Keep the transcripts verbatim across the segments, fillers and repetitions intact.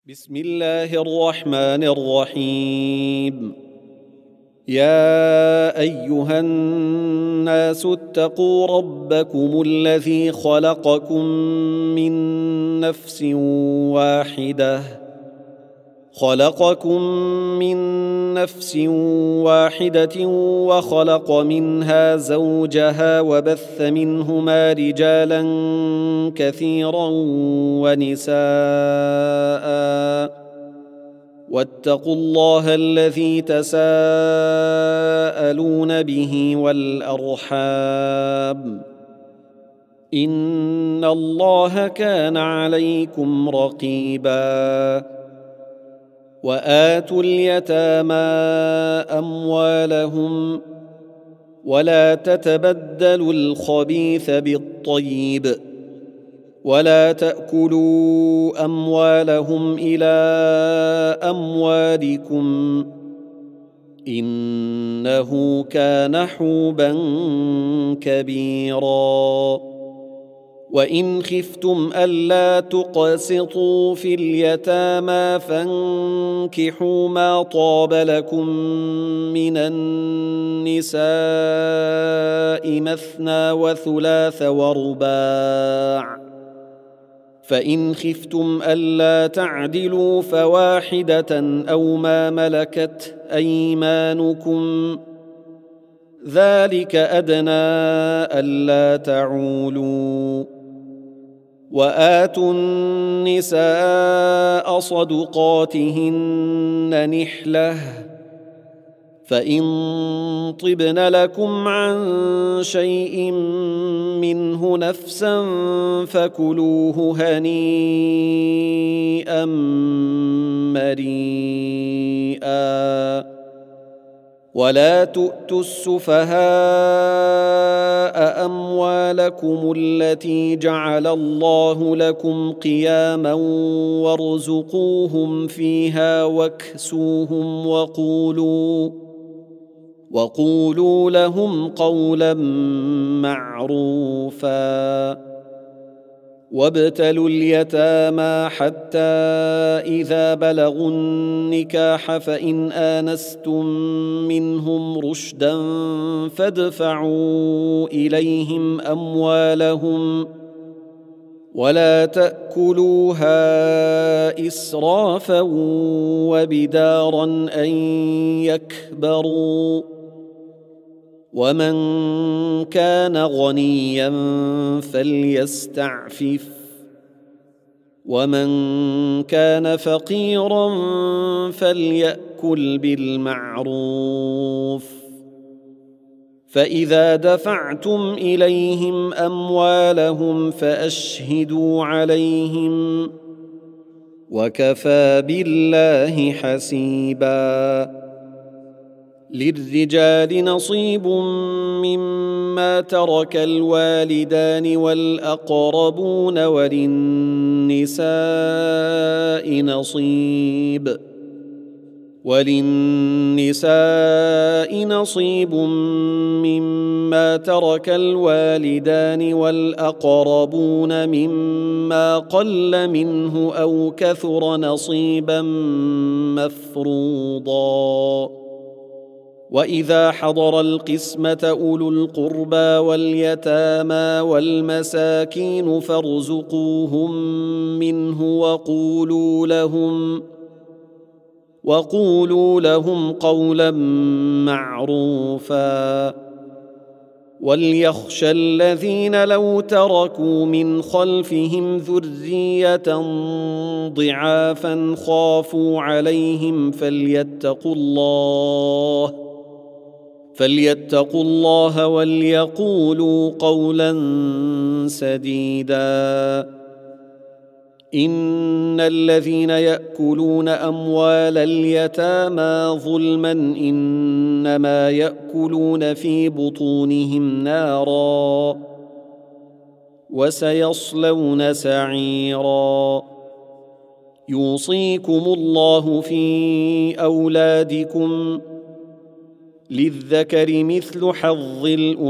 بسم الله الرحمن الرحيم. يا أيها الناس اتقوا ربكم الذي خلقكم من نفس واحدة خلقكم من نفس واحدة وخلق منها زوجها وبث منهما رجالا كثيرا ونساء واتقوا الله الذي تساءلون به والأرحام إن الله كان عليكم رقيبا. وآتوا اليتامى أموالهم ولا تتبدلوا الخبيث بالطيب ولا تأكلوا أموالهم إلى أموالكم إنه كان حوبا كبيرا. وإن خفتم ألا تقسطوا في اليتامى فانكحوا ما طاب لكم من النساء مثنى وثلاث ورباع، فإن خفتم ألا تعدلوا فواحدة أو ما ملكت أيمانكم ذلك أدنى ألا تعولوا. وآتوا النساء صدقاتهن نحلة فإن طبن لكم عن شيء منه نفسا فكلوه هنيئا مريئا. ولا تؤتوا السفهاء أموالكم التي جعل الله لكم قياما وارزقوهم فيها واكسوهم وقولوا وقولوا لهم قولا معروفا. وابتلوا اليتامى حتى إذا بلغوا النكاح فإن آنستم منهم رشدا فادفعوا إليهم أموالهم ولا تأكلوها إسرافا وبدارا أن يكبروا. ومن كان غنيا فليستعفف ومن كان فقيرا فليأكل بالمعروف. فإذا دفعتم إليهم أموالهم فأشهدوا عليهم وكفى بالله حسيبا. للرجال نصيب مما ترك الوالدان والأقربون وللنساء نصيب وللنساء نصيب مما ترك الوالدان والأقربون مما قل منه أو كثر نصيبا مفروضا. وإذا حضر القسمة أولو القربى واليتامى والمساكين فارزقوهم منه وقولوا لهم وقولوا لهم قولا معروفا. وليخشى الذين لو تركوا من خلفهم ذرية ضعافا خافوا عليهم فليتقوا الله فليتقوا الله وليقولوا قولا سديدا. إن الذين يأكلون أموال اليتامى ظلما إنما يأكلون في بطونهم نارا وسيصلون سعيرا. يوصيكم الله في أولادكم للذكر مثل حظ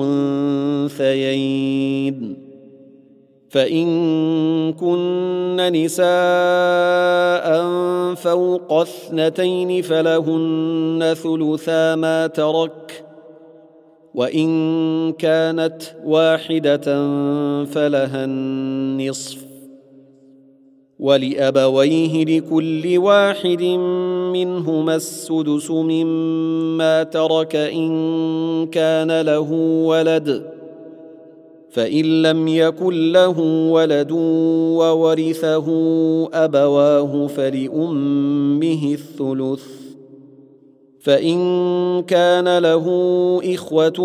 الأنثيين فإن كن نساء فوق اثنتين فلهن ثلثا ما ترك، وإن كانت واحدة فلها النصف، ولأبويه لكل واحد منهما السدس مما ترك إن كان له ولد، فإن لم يكن له ولد وورثه أبواه فلأمه الثلث، فإن كان له إخوة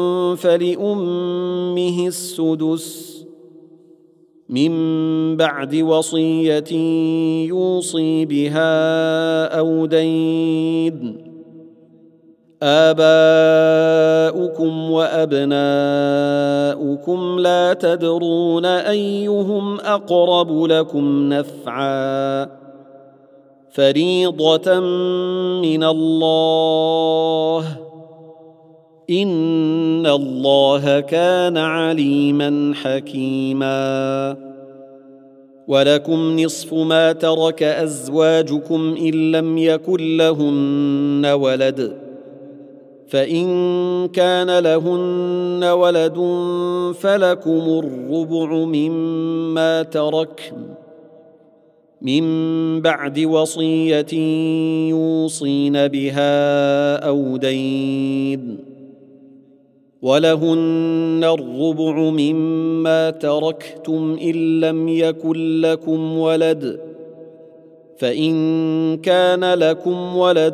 فلأمه السدس من بعد وصية يوصي بها أو دين. آباؤكم وأبناؤكم لا تدرون أيهم أقرب لكم نفعا، فريضة من الله، إن الله كان عليما حكيما. ولكم نصف ما ترك أزواجكم إن لم يكن لهن ولد، فإن كان لهن ولد فلكم الربع مما تركن من بعد وصية يوصين بها أو دين. ولهن الربع مما تركتم إن لم يكن لكم ولد، فإن كان لكم ولد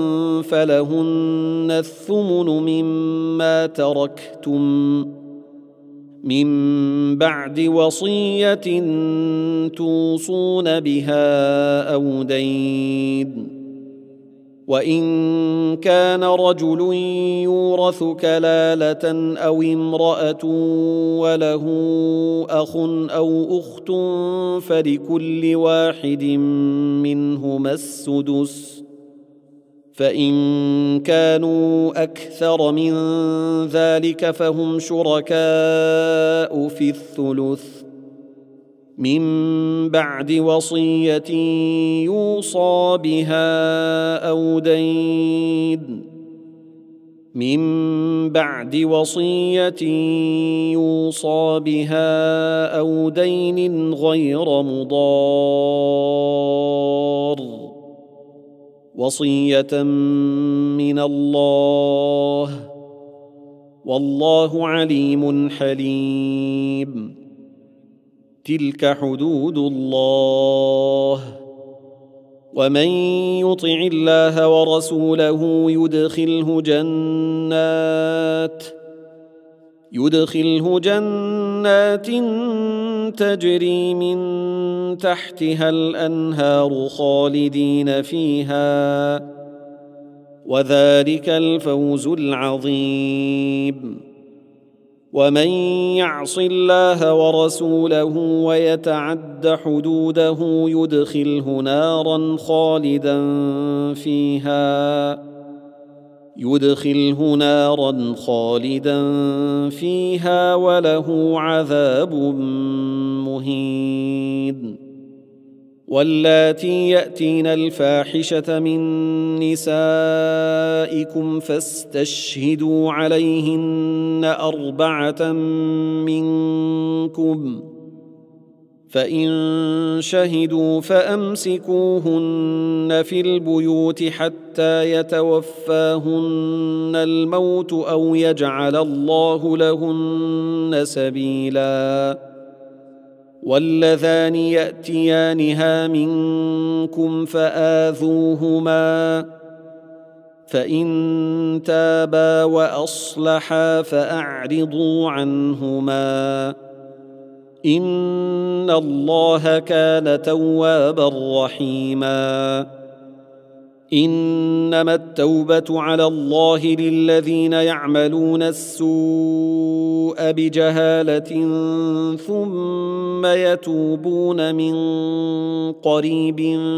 فلهن الثمن مما تركتم من بعد وصية توصون بها أو دين. وإن كان رجل يورث كلالة أو امرأة وله أخ أو أخت فلكل واحد منهما السدس، فإن كانوا أكثر من ذلك فهم شركاء في الثلث من بعد وصية يوصى بها أو دين، من بعد وصية يوصى بها أو دين غير مضار، وصية من الله، والله عليم حليم. تلك حدود الله، ومن يطع الله ورسوله يدخله جنات يدخله جنات تجري من تحتها الأنهار خالدين فيها، وذلك الفوز العظيم. ومن يعص الله ورسوله ويتعد حدوده يدخله نارا خالدا فيها يدخله نارا خالدا فيها وله عذاب مهين. واللاتي يأتين الفاحشة من نسائكم فاستشهدوا عليهن أربعة منكم، فإن شهدوا فأمسكوهن في البيوت حتى يتوفاهن الموت أو يجعل الله لهن سبيلا. واللذان يأتيانها منكم فآذوهما، فإن تابا وأصلحا فأعرضوا عنهما، إن الله كان توابا رحيما. إنما التوبة على الله للذين يعملون السوء بجهالة ثم يتوبون من قريب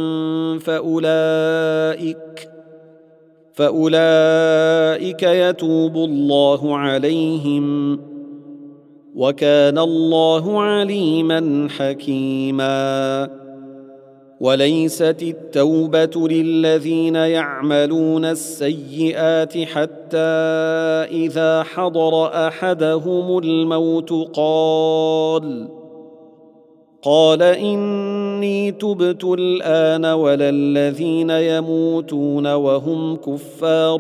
فأولئك فأولئك يتوب الله عليهم، وكان الله عليما حكيما. وليست التوبة للذين يعملون السيئات حتى إذا حضر أحدهم الموت قال قال إني تبت الآن ولا الذين يموتون وهم كفار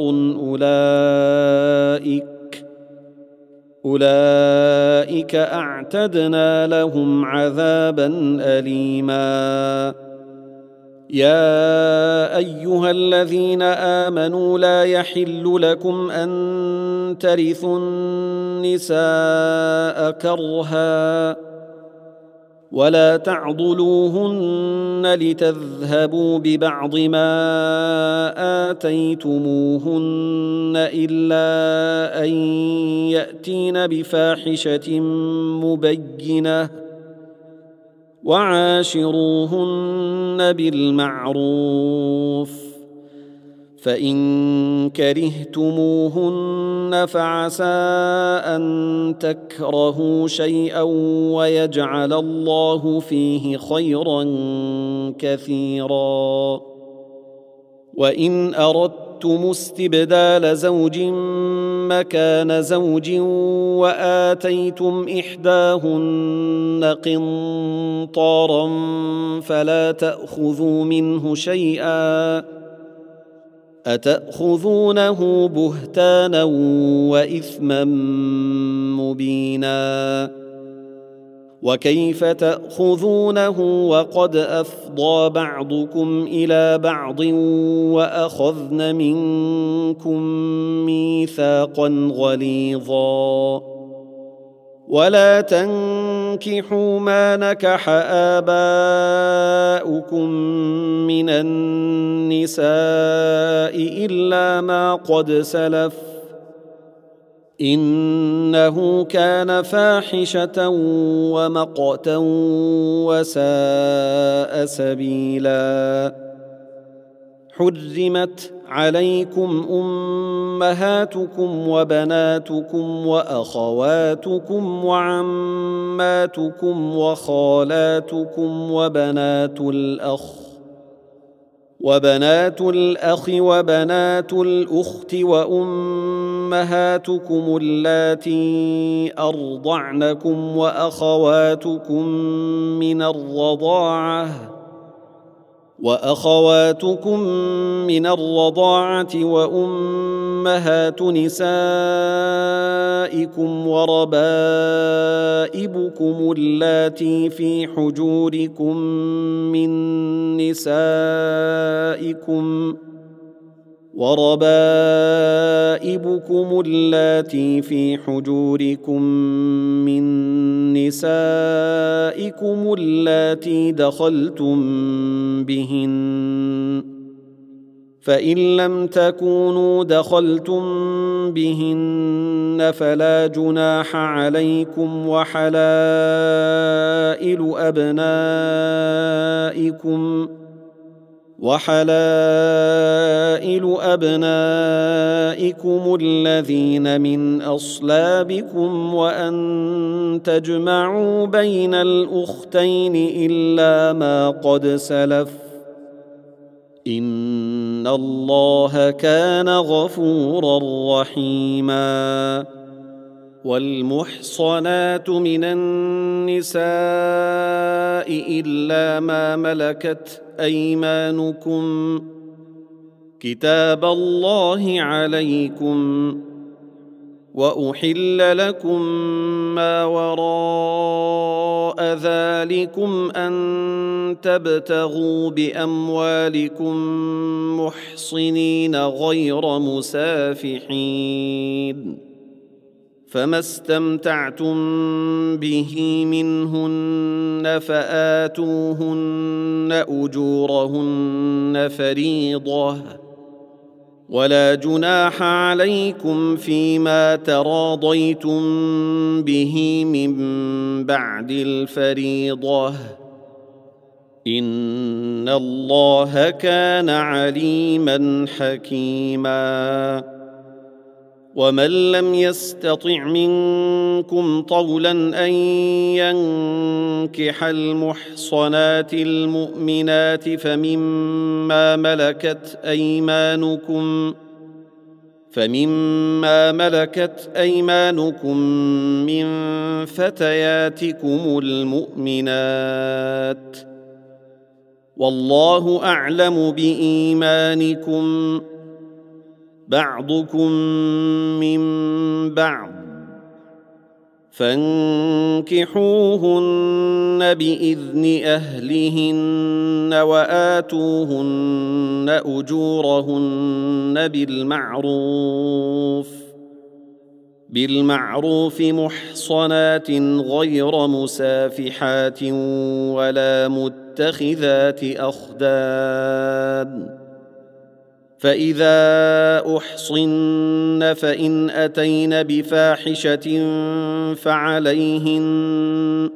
أولئك أولئك أعتدنا لهم عذابا أليما. يا أيها الذين آمنوا لا يحل لكم أن ترثوا النساء كرها ولا تعضلوهن لتذهبوا ببعض ما آتيتموهن إلا أن يأتين بفاحشة مبينة وعاشروهن بالمعروف فإن كرهتموهن فعسى أن تكرهوا شيئا ويجعل الله فيه خيرا كثيرا. وإن أردتم استبدال زوج مكان زوج وآتيتم إحداهن قنطارا فلا تأخذوا منه شيئا أتأخذونه بهتانا وإثما مبينا وكيف تأخذونه وقد أفضى بعضكم إلى بعض وأخذن منكم ميثاقا غليظا ولا تنكحوا ما نكح آباؤكم من النساء إلا ما قد سلف إنه كان فاحشة ومقتا وساء سبيلا. حرمت عليكم أمهاتكم وبناتكم وأخواتكم وعماتكم وخالاتكم وبنات الأخ وبنات الأخ وبنات الأخت وأمهاتكم اللاتي أرضعنكم وأخواتكم من الرضاعة وأخواتكم من الرضاعة وأمهات نسائكم وربائبكم اللاتي في حجوركم من نسائكم وربائبكم اللاتي في حجوركم من نسائكم اللاتي دخلتم بهن فإن لم تكونوا دخلتم بهن فلا جناح عليكم وحلائل أبنائكم وحلائل أبنائكم الذين من أصلابكم وأن تجمعوا بين الأختين إلا ما قد سلف إن الله كان غفورا رحيما. والمحصنات من النساء إلا ما ملكت أيمانكم كتاب الله عليكم وأحل لكم ما وراء ذلكم أن تبتغوا بأموالكم محصنين غير مسافحين فما استمتعتم به منهن فآتوهن أجورهن فريضة ولا جناح عليكم فيما تراضيتم به من بعد الفريضة إن الله كان عليما حكيما. ومن لم يستطع منكم طولا أن ينكح المحصنات المؤمنات فمما ملكت أيمانكم فمما ملكت أيمانكم من فتياتكم المؤمنات والله أعلم بإيمانكم بعضكم من بعض فانكحوهن بإذن أهلهن وآتوهن أجورهن بالمعروف بالمعروف محصنات غير مسافحات ولا متخذات أخدان فإذا أحصن فإن أتين بفاحشة فعليهن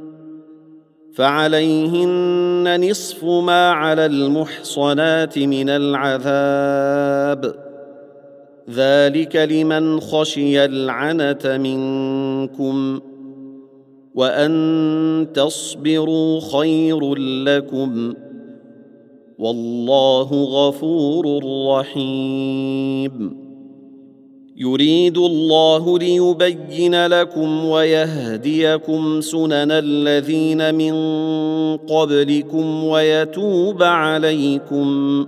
فعليهن نصف ما على المحصنات من العذاب ذلك لمن خشي العنة منكم وأن تصبروا خير لكم والله غفور رحيم يريد الله ليبين لكم ويهديكم سنن الذين من قبلكم ويتوب عليكم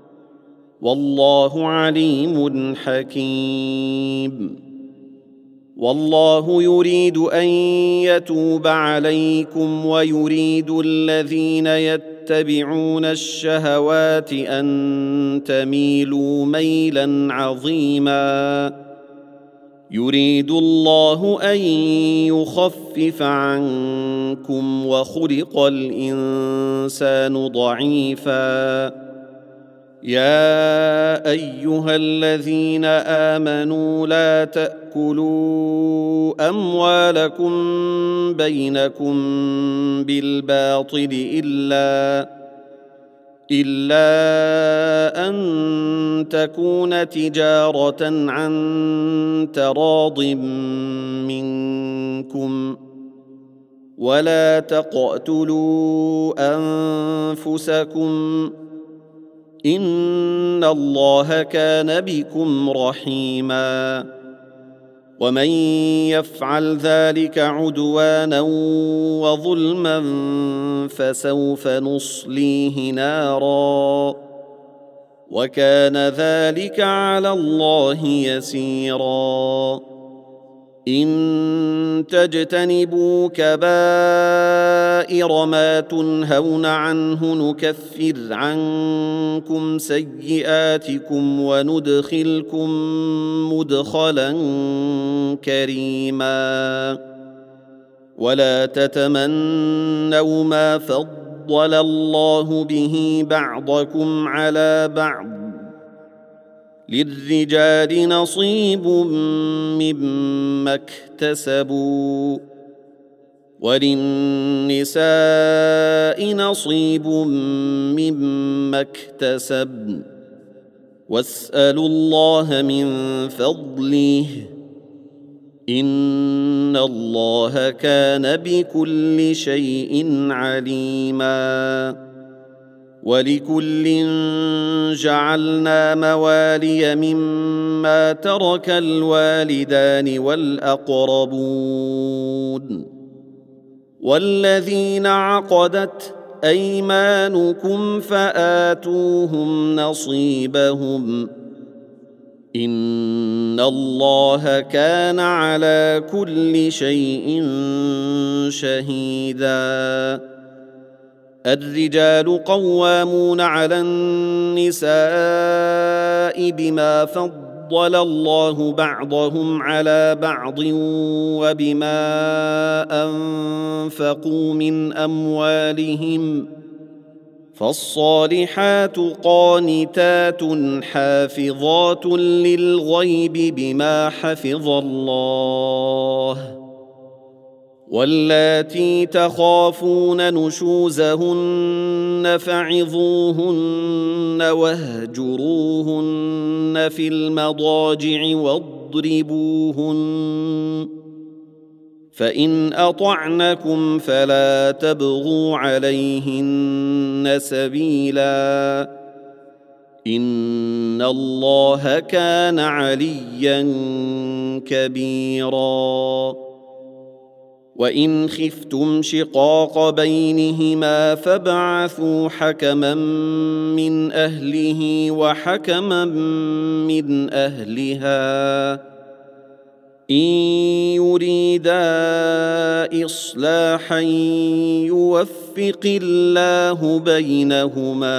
والله عليم حكيم والله يريد أن يتوب عليكم ويريد الذين يتبعون الشهوات أن تميلوا ميلا عظيما يريد الله أن يخفف عنكم وخلق الإنسان ضعيفا يا أيها الذين آمنوا لا تأكلوا أموالكم بينكم بالباطل إلا إلا أن تكون تجارة عن تراض منكم ولا تقتلوا أنفسكم إن الله كان بكم رحيما ومن يفعل ذلك عدوانا وظلما فسوف نصليه نارا وكان ذلك على الله يسيرا إن تجتنبوا كبائر ما تنهون عنه نكفر عنكم سيئاتكم وندخلكم مدخلا كريما ولا تتمنوا ما فضل الله به بعضكم على بعض للرجال نصيب مما اكتسبوا وللنساء نصيب مما اكتسبن واسألوا الله من فضله إن الله كان بكل شيء عليما ولكل جعلنا موالي مما ترك الوالدان والأقربون والذين عقدت أيمانكم فآتوهم نصيبهم إن الله كان على كل شيء شهيدا الرجال قوامون على النساء بما فضل الله بعضهم على بعض وبما أنفقوا من أموالهم فالصالحات قانتات حافظات للغيب بما حفظ الله واللاتي تخافون نشوزهن فعظوهن واهجروهن في المضاجع واضربوهن واضربوهن فإن أطعنكم فلا تبغوا عليهن سبيلا إن الله كان عليا كبيرا وإن خفتم شقاق بينهما فابعثوا حكما من أهله وحكما من أهلها إن يريدا إصلاحا يوفق الله بينهما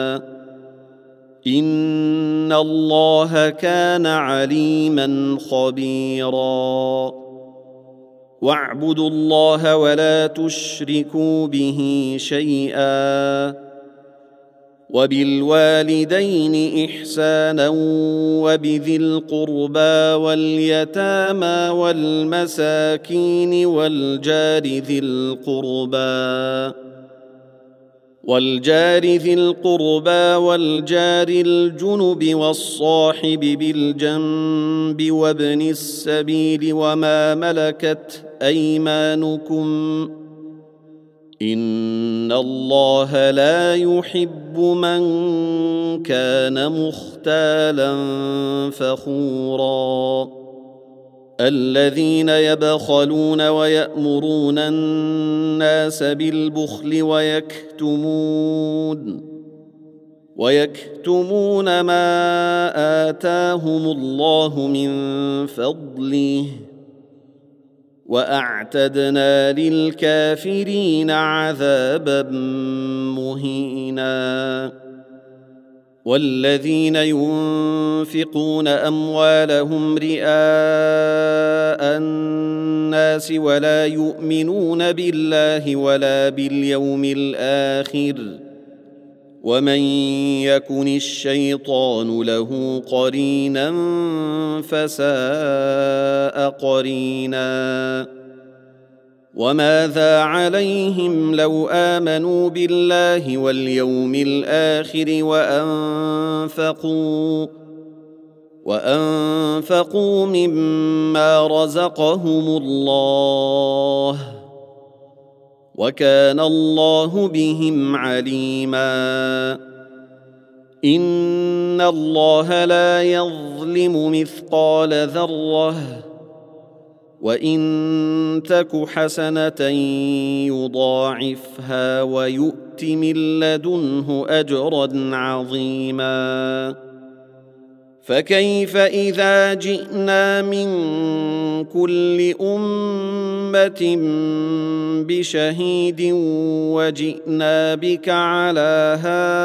إن الله كان عليما خبيرا واعبدوا الله ولا تشركوا به شيئا وبالوالدين إحسانا وبذي القربى واليتامى والمساكين والجار ذي القربى والجار ذي القربى والجار الجنب والصاحب بالجنب وابن السبيل وما ملكت أيمانكم إن الله لا يحب من كان مختالا فخورا الذين يبخلون ويأمرون الناس بالبخل ويكتمون ويكتمون ما آتاهم الله من فضله وأعتدنا للكافرين عذابا مهينا والذين ينفقون أموالهم رئاء الناس ولا يؤمنون بالله ولا باليوم الآخر ومن يكن الشيطان له قرينا فساء قرينا وماذا عليهم لو آمنوا بالله واليوم الآخر وأنفقوا وأنفقوا مما رزقهم الله وكان الله بهم عليما إن الله لا يظلم مثقال ذرة وإن تك حسنة يضاعفها ويؤت من لدنه أجرا عظيما فكيف إذا جئنا من كل أمة بشهيد وجئنا بك على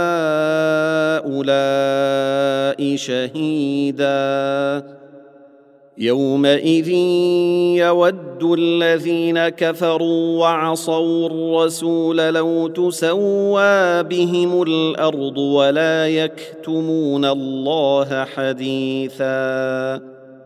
هؤلاء شهيدا يومئذ يود الذين كفروا وعصوا الرسول لو تسوى بهم الأرض ولا يكتمون الله حديثا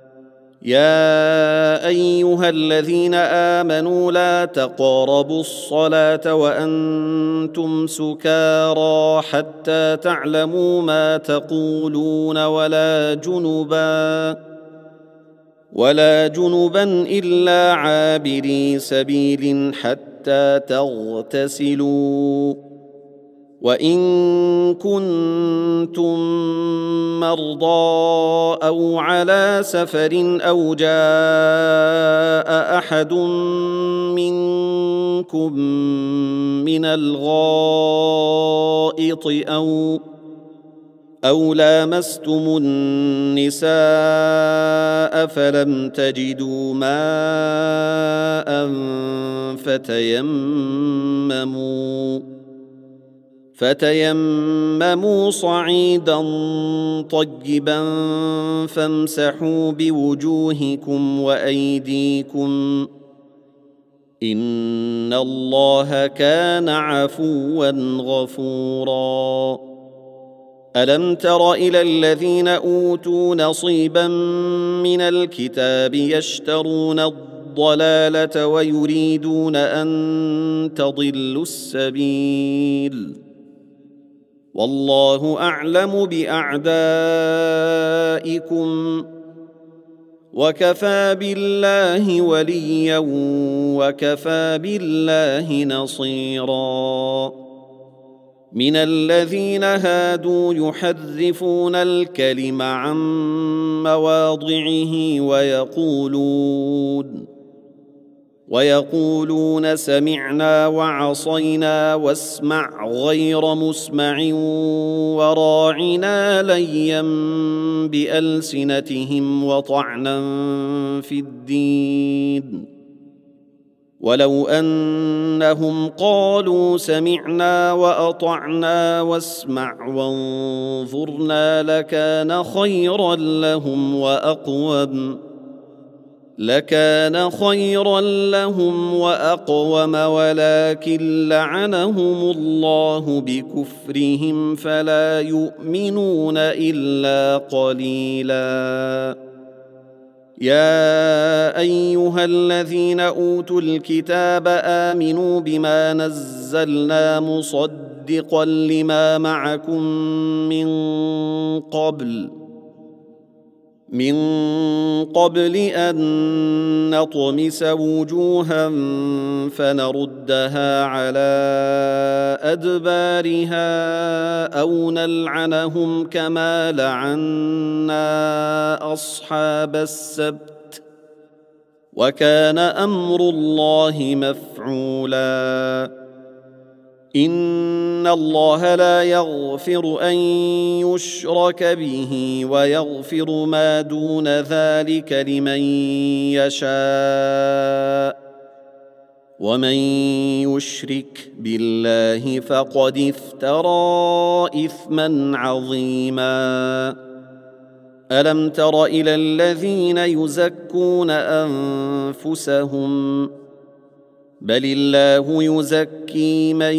يا أيها الذين آمنوا لا تقربوا الصلاة وأنتم سكارى حتى تعلموا ما تقولون ولا جنبا ولا جنبا إلا عابري سبيل حتى تغتسلوا وإن كنتم مرضى أو على سفر أو جاء أحد منكم من الغائط أو أو لامستم النساء فلم تجدوا ماء فتيمموا فتيمموا صعيدا طيبا فامسحوا بوجوهكم وأيديكم إن الله كان عفوا غفورا ألم تر إلى الذين أوتوا نصيبا من الكتاب يشترون الضلالة ويريدون أن تضلوا السبيل والله أعلم بأعدائكم وكفى بالله وليا وكفى بالله نصيرا. من الذين هادوا يحرفون الكلم عن مواضعه ويقولون ويقولون سمعنا وعصينا واسمع غير مسمع وراعنا ليا بألسنتهم وطعنا في الدين. ولو أنهم قالوا سمعنا وأطعنا واسمع وانظرنا لكان خيرا لهم وأقوم لكان خيرا لهم وأقوم ولكن لعنهم الله بكفرهم فلا يؤمنون إلا قليلا. يا أيها الذين أوتوا الكتاب آمنوا بما نزلنا مصدقا لما معكم من قبل من قبل أن نطمس وجوها فنردها على أدبارها أو نلعنهم كما لعنا أصحاب السبت وكان أمر الله مفعولا. إن الله لا يغفر أن يشرك به ويغفر ما دون ذلك لمن يشاء ومن يشرك بالله فقد افترى إثما عظيما. ألم تر إلى الذين يزكون أنفسهم بل الله يزكي من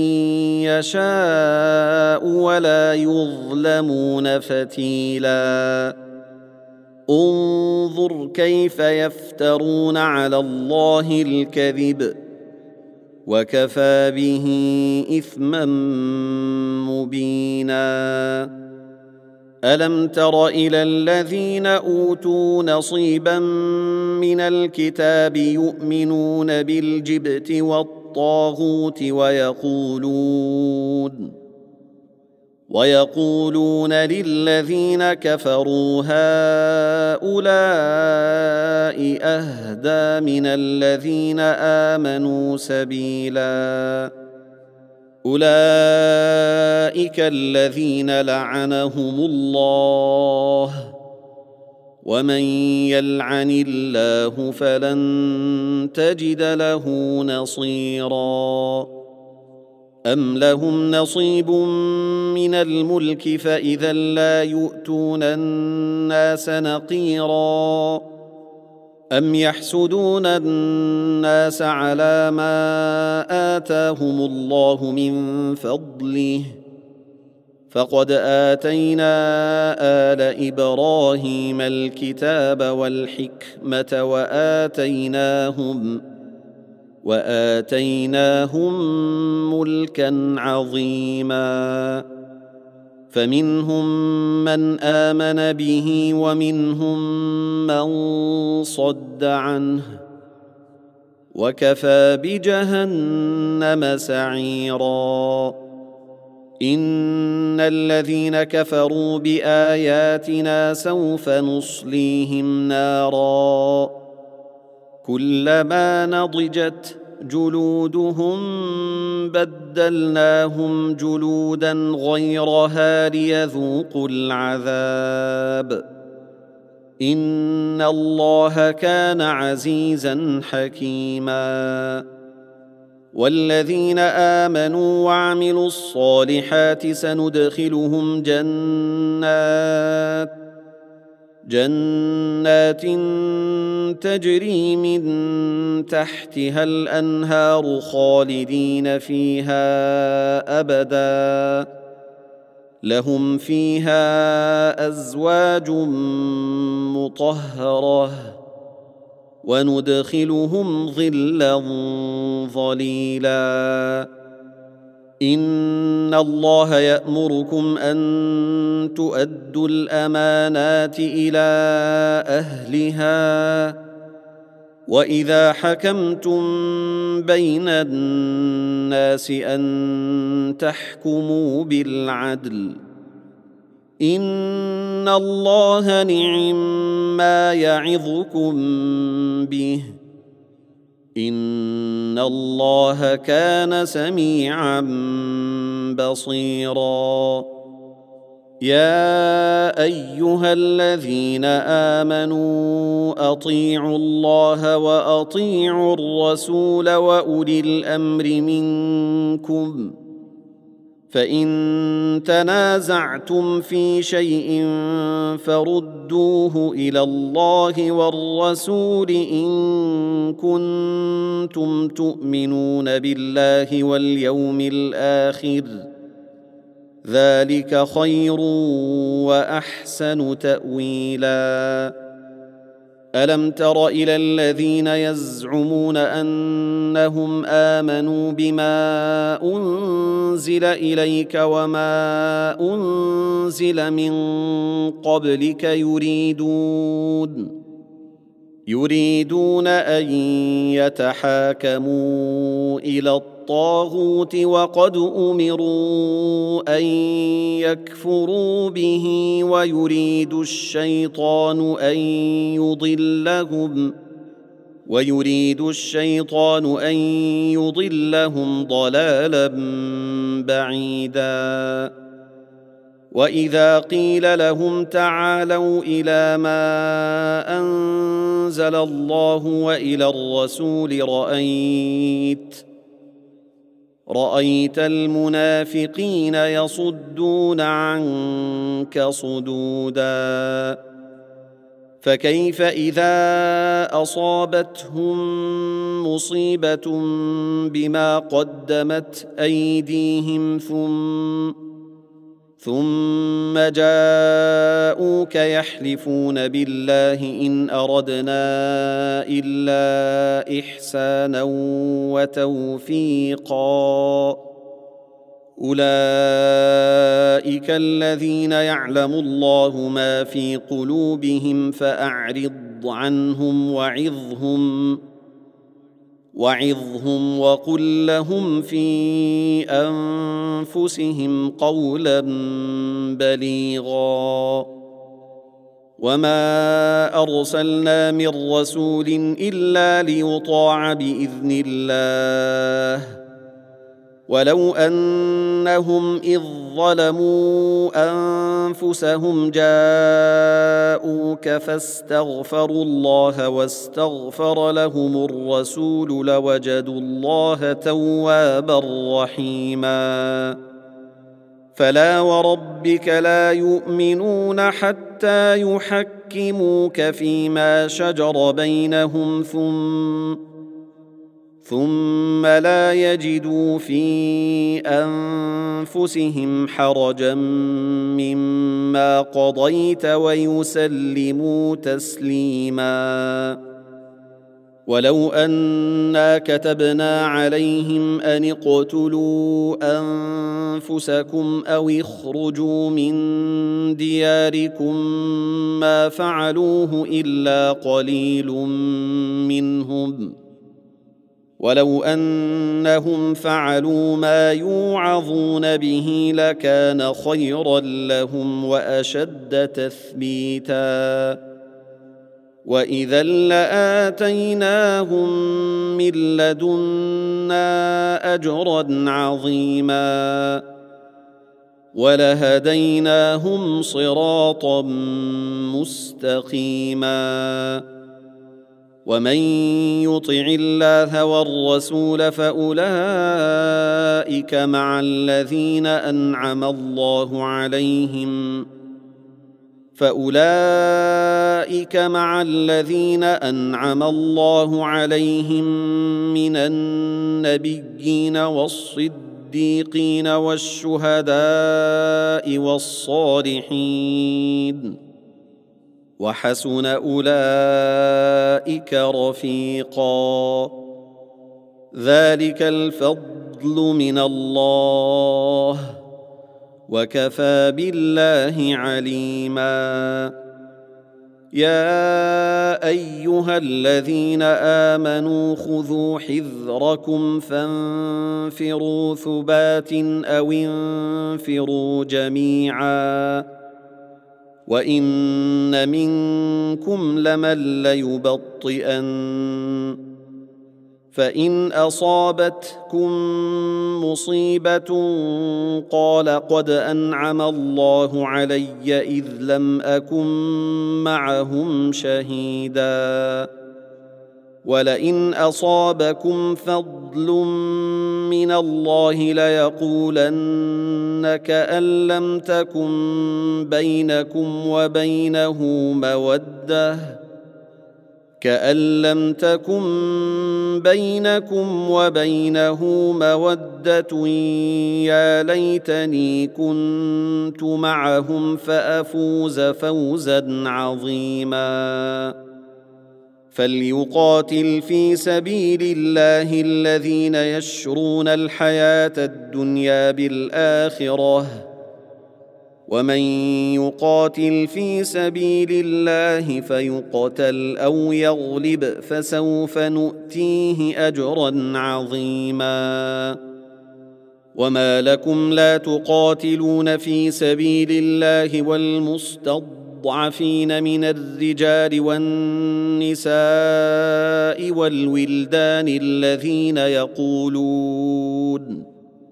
يشاء ولا يظلمون فتيلا. انظر كيف يفترون على الله الكذب وكفى به إثما مبينا. ألم تر إلى الذين أوتوا نصيبا من الكتاب يؤمنون بالجبت والطاغوت ويقولون ويقولون للذين كفروا هؤلاء أهدى من الذين آمنوا سبيلا. أولئك الذين لعنهم الله ومن يلعن الله فلن تجد له نصيرا. أم لهم نصيب من الملك فإذا لا يؤتون الناس نقيرا. أم يحسدون الناس على ما آتاهم الله من فضله فقد آتينا آل إبراهيم الكتاب والحكمة وآتيناهم وآتيناهم ملكا عظيما. فمنهم من آمن به ومنهم من صد عنه وكفى بجهنم سعيرا. إن الذين كفروا بآياتنا سوف نصليهم نارا كلما نضجت جلودهم بدلناهم جلودا غيرها ليذوقوا العذاب إن الله كان عزيزا حكيما. والذين آمنوا وعملوا الصالحات سندخلهم جنات جنات تجري من تحتها الأنهار خالدين فيها أبدا لهم فيها أزواج مطهرة وندخلهم ظلا ظليلا. إن الله يأمركم أن تؤدوا الأمانات إلى أهلها وإذا حكمتم بين الناس أن تحكموا بالعدل إن الله نعم-ما يعظكم به إن الله كان سميعا بصيرا يا أيها الذين آمنوا أطيعوا الله وأطيعوا الرسول وأولي الأمر منكم فإن تنازعتم في شيء فردوه إلى الله والرسول إن كنتم تؤمنون بالله واليوم الآخر ذلك خير وأحسن تأويلا ألم تر إلى الذين يزعمون أنهم آمنوا بما أنزل إليك وما أنزل من قبلك يريدون يريدون أن يتحاكموا إلى الطاغوت وقد أمروا أن يكفروا به ويريد الشيطان أن يضلهم ويريد الشيطان أن يضلهم ضلالا بعيدا وإذا قيل لهم تعالوا إلى ما أنزل الله وإلى الرسول رأيت رأيت المنافقين يصدون عنك صدودا فكيف إذا أصابتهم مصيبة بما قدمت أيديهم ثم ثم جاءوك يحلفون بالله إن أردنا إلا إحسانا وتوفيقا أولئك الذين يعلم الله ما في قلوبهم فأعرض عنهم وعظهم وعظهم وقل لهم في أنفسهم قولا بليغا وما أرسلنا من رسول إلا ليطاع بإذن الله ولو أنهم إذ ظلموا أنفسهم جاءوك فاستغفروا الله واستغفر لهم الرسول لوجدوا الله توابا رحيما فلا وربك لا يؤمنون حتى يحكموك فيما شجر بينهم ثم ثم لا يجدوا في أنفسهم حرجا مما قضيت ويسلموا تسليما ولو أنا كتبنا عليهم أن اقتلوا أنفسكم أو اخرجوا من دياركم ما فعلوه إلا قليل منهم ولو أنهم فعلوا ما يوعظون به لكان خيرا لهم وأشد تثبيتا وإذا لآتيناهم من لدنا أجرا عظيما ولهديناهم صراطا مستقيما ومن يطع الله والرسول فأولئك مع الذين أنعم الله عليهم فأولئك مع الذين أنعم الله عليهم من النبيين والصديقين والشهداء والصالحين وحسن أولئك رفيقا ذلك الفضل من الله وكفى بالله عليما. يا ايها الذين امنوا خذوا حذركم فانفروا ثبات او انفروا جميعا وان منكم لمن ليبطئن فان اصابتكم مصيبه قال قد انعم الله علي اذ لم اكن معهم شهيدا ولئن اصابكم فضل من الله ليقولن كأن لم تكن بينكم وبينه موده كأن لم تكن بينكم وبينه مودة يا ليتني كنت معهم فأفوز فوزا عظيما. فليقاتل في سبيل الله الذين يشرون الحياة الدنيا بالآخرة ومن يقاتل في سبيل الله فيقتل أو يغلب فسوف نؤتيه أجرا عظيما. وما لكم لا تقاتلون في سبيل الله والمستضعفين من الرجال والنساء والولدان الذين يقولون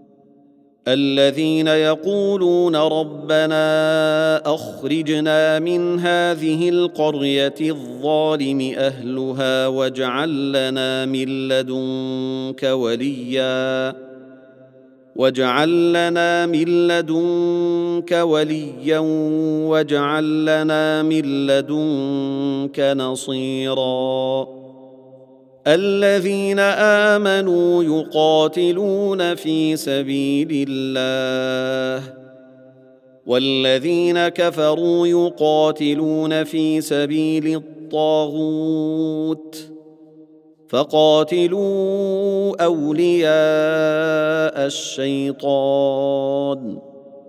الذين يقولون ربنا أخرجنا من هذه القرية الظالم أهلها واجعل لنا من لدنك وليا واجعل لنا من لدنك وليا واجعل لنا من لدنك نصيرا. الذين آمنوا يقاتلون في سبيل الله والذين كفروا يقاتلون في سبيل الطاغوت فقاتلوا أولياء الشيطان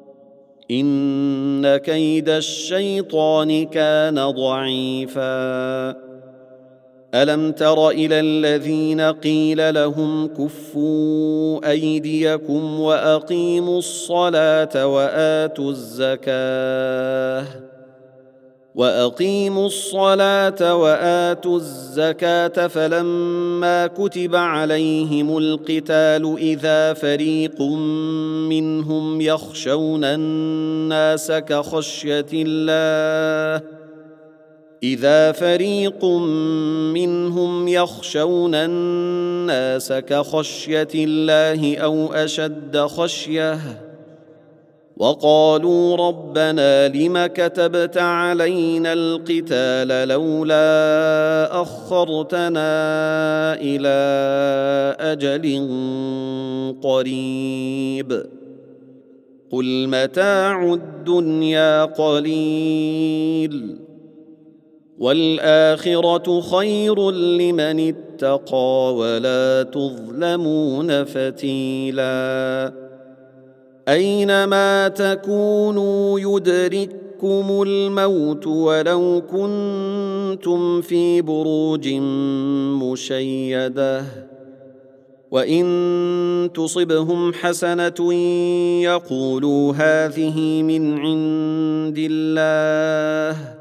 إن كيد الشيطان كان ضعيفا. ألم تر إلى الذين قيل لهم كفوا أيديكم وأقيموا الصلاة وآتوا الزكاة وأقيموا الصلاة وآتوا الزكاة فلما كتب عليهم القتال إذا فريق منهم يخشون الناس كخشية الله إذا فريق منهم يخشون الناس كخشية الله أو أشد خشية وقالوا ربنا لم كتبت علينا القتال لولا أخرتنا إلى أجل قريب قل متاع الدنيا قليل والآخرة خير لمن اتقى ولا تظلمون فتيلا. أينما تكونوا يدرككم الموت ولو كنتم في بروج مشيدة وإن تصبهم حسنة يقولوا هذه من عند الله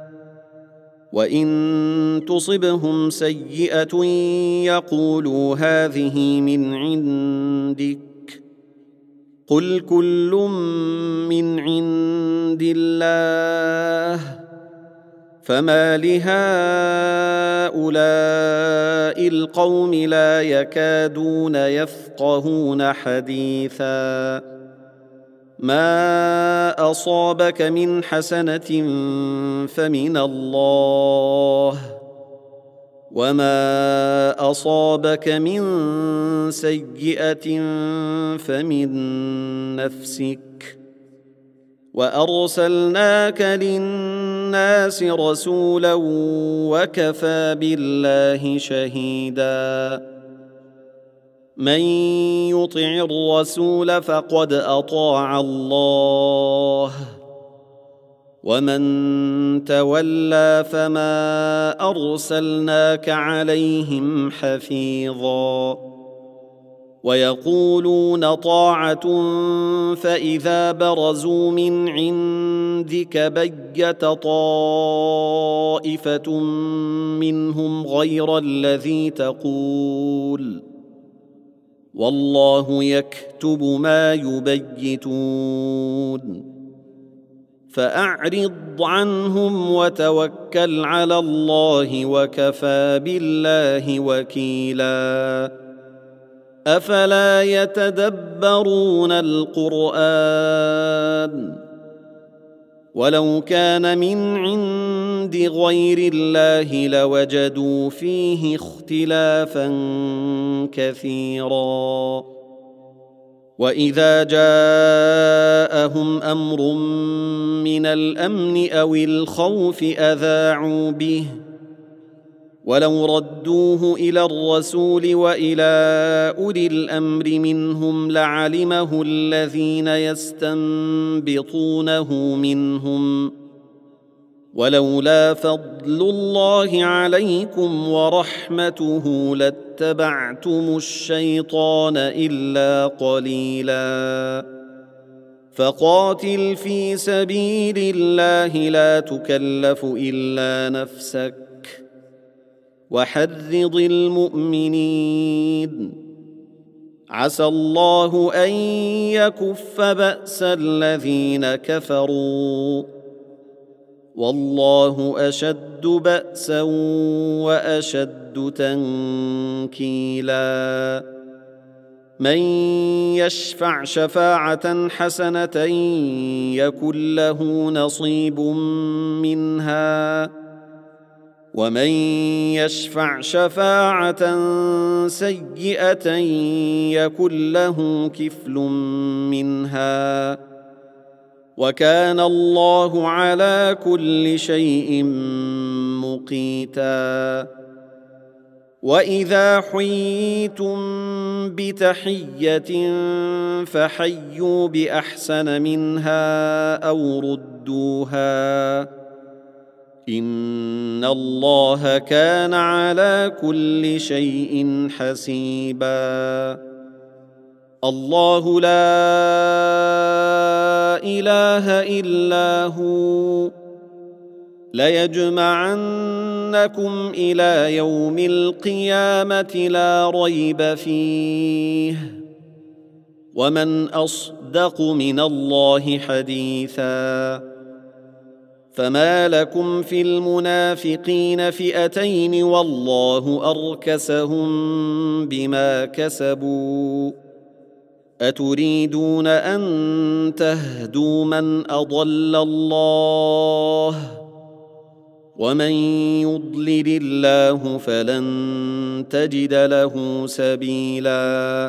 وإن تصبهم سيئة يقولوا هذه من عندك قل كل من عند الله فما لهؤلاء القوم لا يكادون يفقهون حديثا. ما أصابك من حسنة فمن الله وما أصابك من سيئة فمن نفسك وأرسلناك للناس رسولا وكفى بالله شهيدا. من يطع الرسول فقد أطاع الله ومن تولى فما أرسلناك عليهم حفيظا ويقولون طاعة فإذا برزوا من عندك بيت طائفة منهم غير الذي تقول والله يكتب ما يبيتون فأعرض عنهم وتوكل على الله وكفى بالله وكيلا أفلا يتدبرون القرآن ولو كان من عند غير الله لوجدوا فيه اختلافا كثيرا وإذا جاءهم أمر من الأمن أو الخوف أذاعوا به ولو ردوه إلى الرسول وإلى أولي الأمر منهم لعلمه الذين يستنبطونه منهم ولولا فضل الله عليكم ورحمته لاتبعتم الشيطان إلا قليلا فقاتل في سبيل الله لا تكلف إلا نفسك وحرض المؤمنين عسى الله أن يكف بأس الذين كفروا والله أشد بأسا وأشد تنكيلا من يشفع شفاعة حسنة يكن له نصيب منها ومن يشفع شفاعة سيئة يكن له كفل منها وكان الله على كل شيء مقيتا وإذا حييتم بتحية فحيوا بأحسن منها أو ردوها إن الله كان على كل شيء حسيبا الله لا إله إلا هو ليجمعنكم إلى يوم القيامة لا ريب فيه ومن أصدق من الله حديثا فما لكم في المنافقين فئتين والله أركسهم بما كسبوا أتريدون أن تهدوا من أضل الله ومن يضلل الله فلن تجد له سبيلا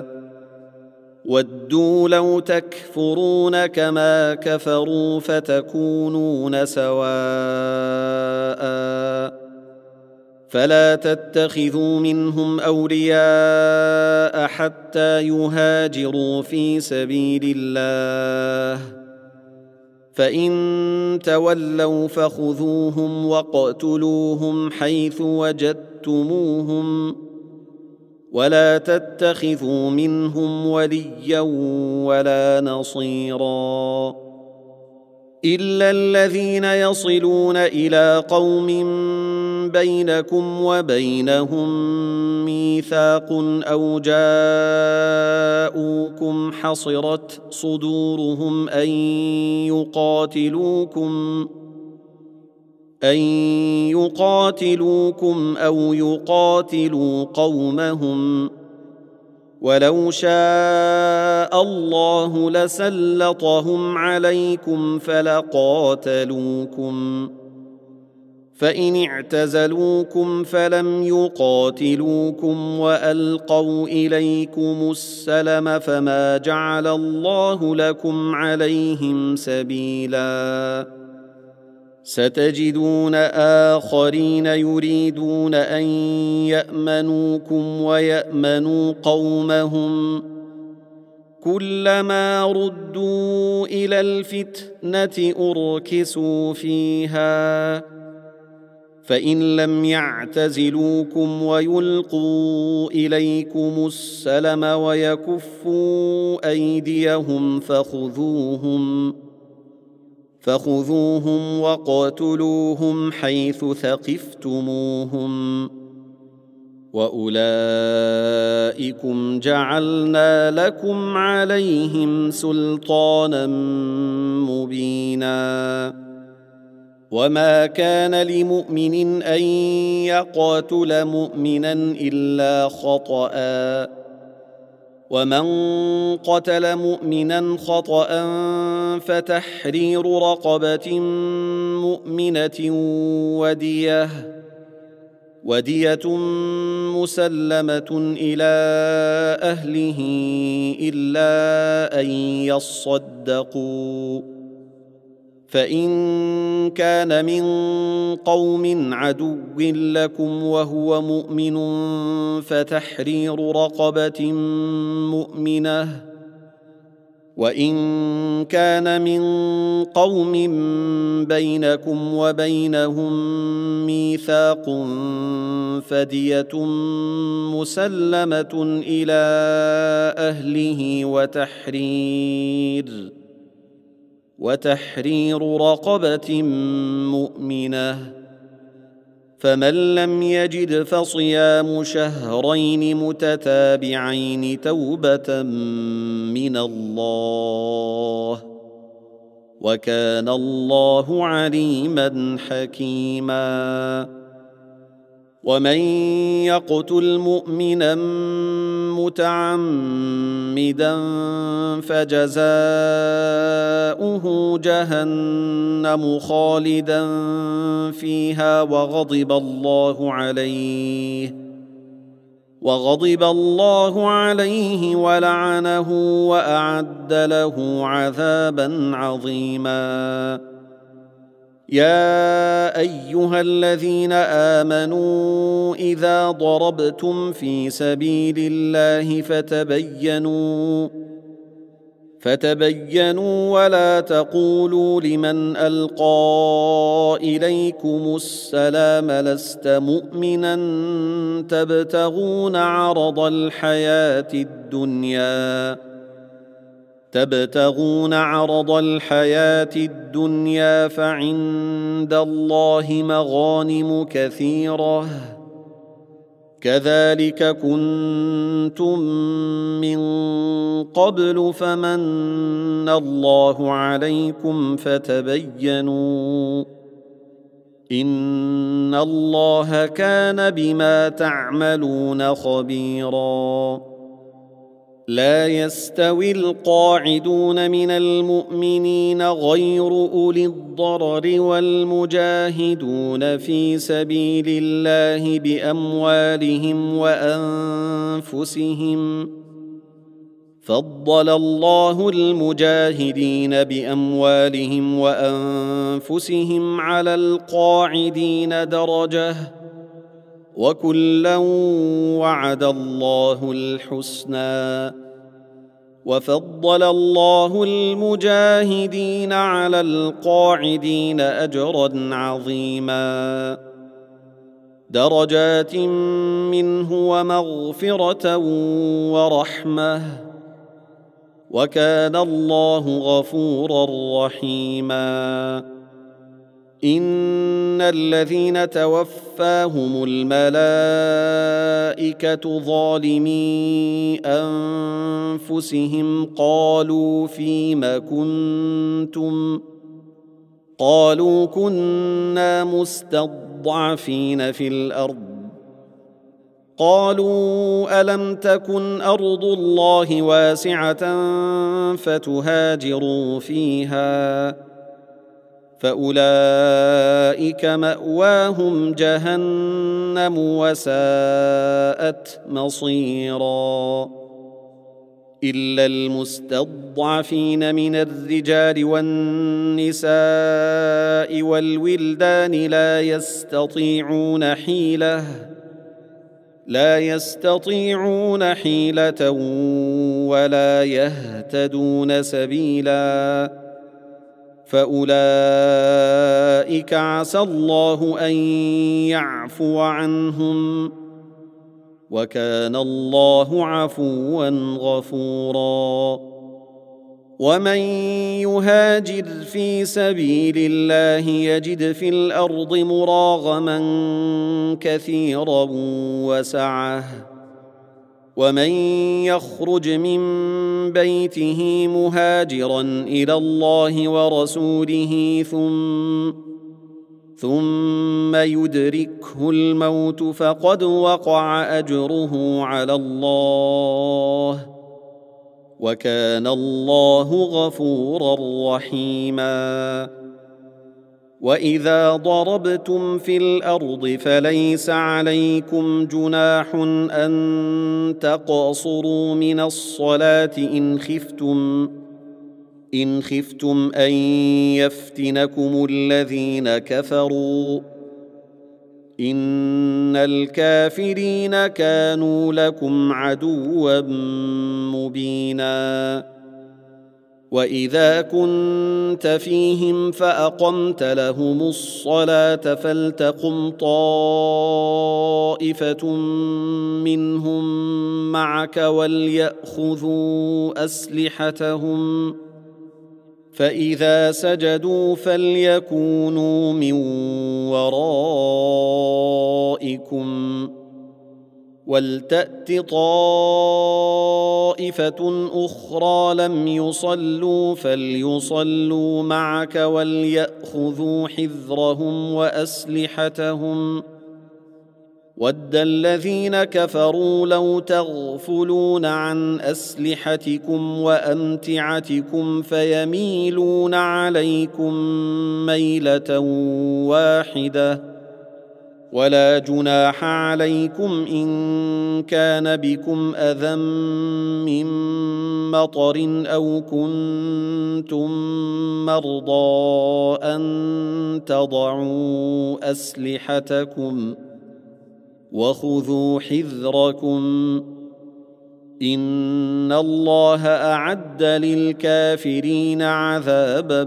ودوا لو تكفرون كما كفروا فتكونون سواء فلا تتخذوا منهم أولياء حتى يهاجروا في سبيل الله فإن تولوا فخذوهم واقتلوهم حيث وجدتموهم ولا تتخذوا منهم وليا ولا نصيرا إلا الذين يصلون إلى قوم بينكم وبينهم ميثاق أو جاءوكم حصرت صدورهم أن يقاتلوكم أن يقاتلوكم أو يقاتلوا قومهم ولو شاء الله لسلطهم عليكم فلقاتلوكم فإن اعتزلوكم فلم يقاتلوكم وألقوا إليكم السلم فما جعل الله لكم عليهم سبيلا ستجدون آخرين يريدون أن يأمنوكم ويأمنوا قومهم كلما ردوا إلى الفتنة أركسوا فيها فإن لم يعتزلوكم ويلقوا إليكم السلم ويكفوا أيديهم فخذوهم فخذوهم وقاتلوهم حيث ثقفتموهم وأولئكم جعلنا لكم عليهم سلطانا مبينا وما كان لمؤمن أن يقاتل مؤمنا إلا خطأ ومن قتل مؤمنا خطأ فتحرير رقبة مؤمنة ودية ودية مسلمة إلى أهله إلا أن يصدقوا فإن كان من قوم عدو لكم وهو مؤمن فتحرير رقبة مؤمنة وإن كان من قوم بينكم وبينهم ميثاق فدية مسلمة إلى أهله وتحرير وتحرير رقبة مؤمنة فمن لم يجد فصيام شهرين متتابعين توبة من الله وكان الله عليما حكيما ومن يقتل مؤمنا متعمدا فجزاؤه جهنم خالدا فيها وغضب الله عليه وغضب الله عليه ولعنه وأعد له عذابا عظيما يا أيها الذين آمنوا إذا ضربتم في سبيل الله فتبينوا فتبينوا ولا تقولوا لمن ألقى إليكم السلام لست مؤمنا تبتغون عرض الحياة الدنيا تبتغون عرض الحياة الدنيا فعند الله مغانم كثيرة كذلك كنتم من قبل فمن الله عليكم فتبينوا إن الله كان بما تعملون خبيراً لا يستوي القاعدون من المؤمنين غير أولي الضرر والمجاهدون في سبيل الله بأموالهم وأنفسهم فضل الله المجاهدين بأموالهم وأنفسهم على القاعدين درجة وكلا وعد الله الحسنى وفضل الله المجاهدين على القاعدين أجرا عظيما درجات منه ومغفرة ورحمة وكان الله غفورا رحيما إن الذين توفاهم الملائكة ظالمي أنفسهم قالوا فيم كنتم قالوا كنا مستضعفين في الأرض قالوا ألم تكن أرض الله واسعة فتهاجروا فيها فأولئك مأواهم جهنم وساءت مصيرا إلا المستضعفين من الرجال والنساء والولدان لا يستطيعون حيلة لا يستطيعون حيلة ولا يهتدون سبيلا فأولئك عسى الله أن يعفو عنهم وكان الله عفوا غفورا ومن يهاجر في سبيل الله يجد في الأرض مراغما كثيرا وسعة ومن يخرج من بيته مهاجرا إلى الله ورسوله ثم ثم يدركه الموت فقد وقع أجره على الله وكان الله غفورا رحيما وإذا ضربتم في الأرض فليس عليكم جناح أن تقصروا من الصلاة إن خفتم إن خفتم أن يفتنكم الذين كفروا إن الكافرين كانوا لكم عدوا مبينا وإذا كنت فيهم فأقمت لهم الصلاة فلتقم طائفة منهم معك وليأخذوا أسلحتهم فإذا سجدوا فليكونوا من ورائكم ولتأت طائفة أخرى لم يصلوا فليصلوا معك وليأخذوا حذرهم وأسلحتهم ود الذين كفروا لو تغفلون عن أسلحتكم وأمتعتكم فيميلون عليكم ميلة واحدة ولا جناح عليكم إن كان بكم أذى من مطر أو كنتم مرضى أن تضعوا أسلحتكم وخذوا حذركم إن الله أعد للكافرين عذابا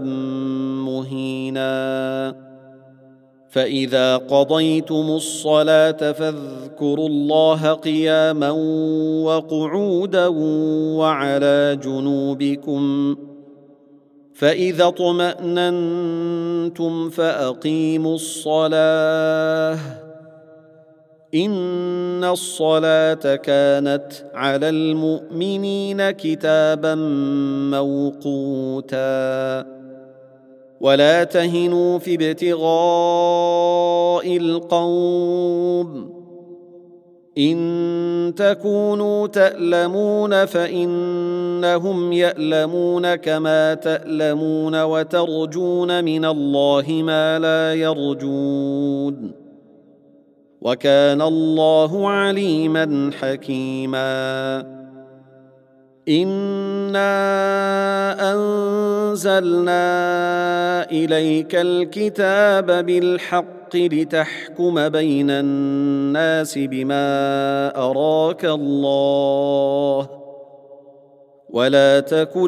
مهينا فإذا قضيتم الصلاة فاذكروا الله قياما وقعودا وعلى جنوبكم فإذا اطمأننتم فأقيموا الصلاة إن الصلاة كانت على المؤمنين كتابا موقوتا ولا تهنوا في ابتغاء القوم إن تكونوا تألمون فإنهم يألمون كما تألمون وترجون من الله ما لا يرجون وكان الله عليما حكيما إنا أنزلنا إليك الكتاب بالحق لتحكم بين الناس بما أراك الله ولا تكن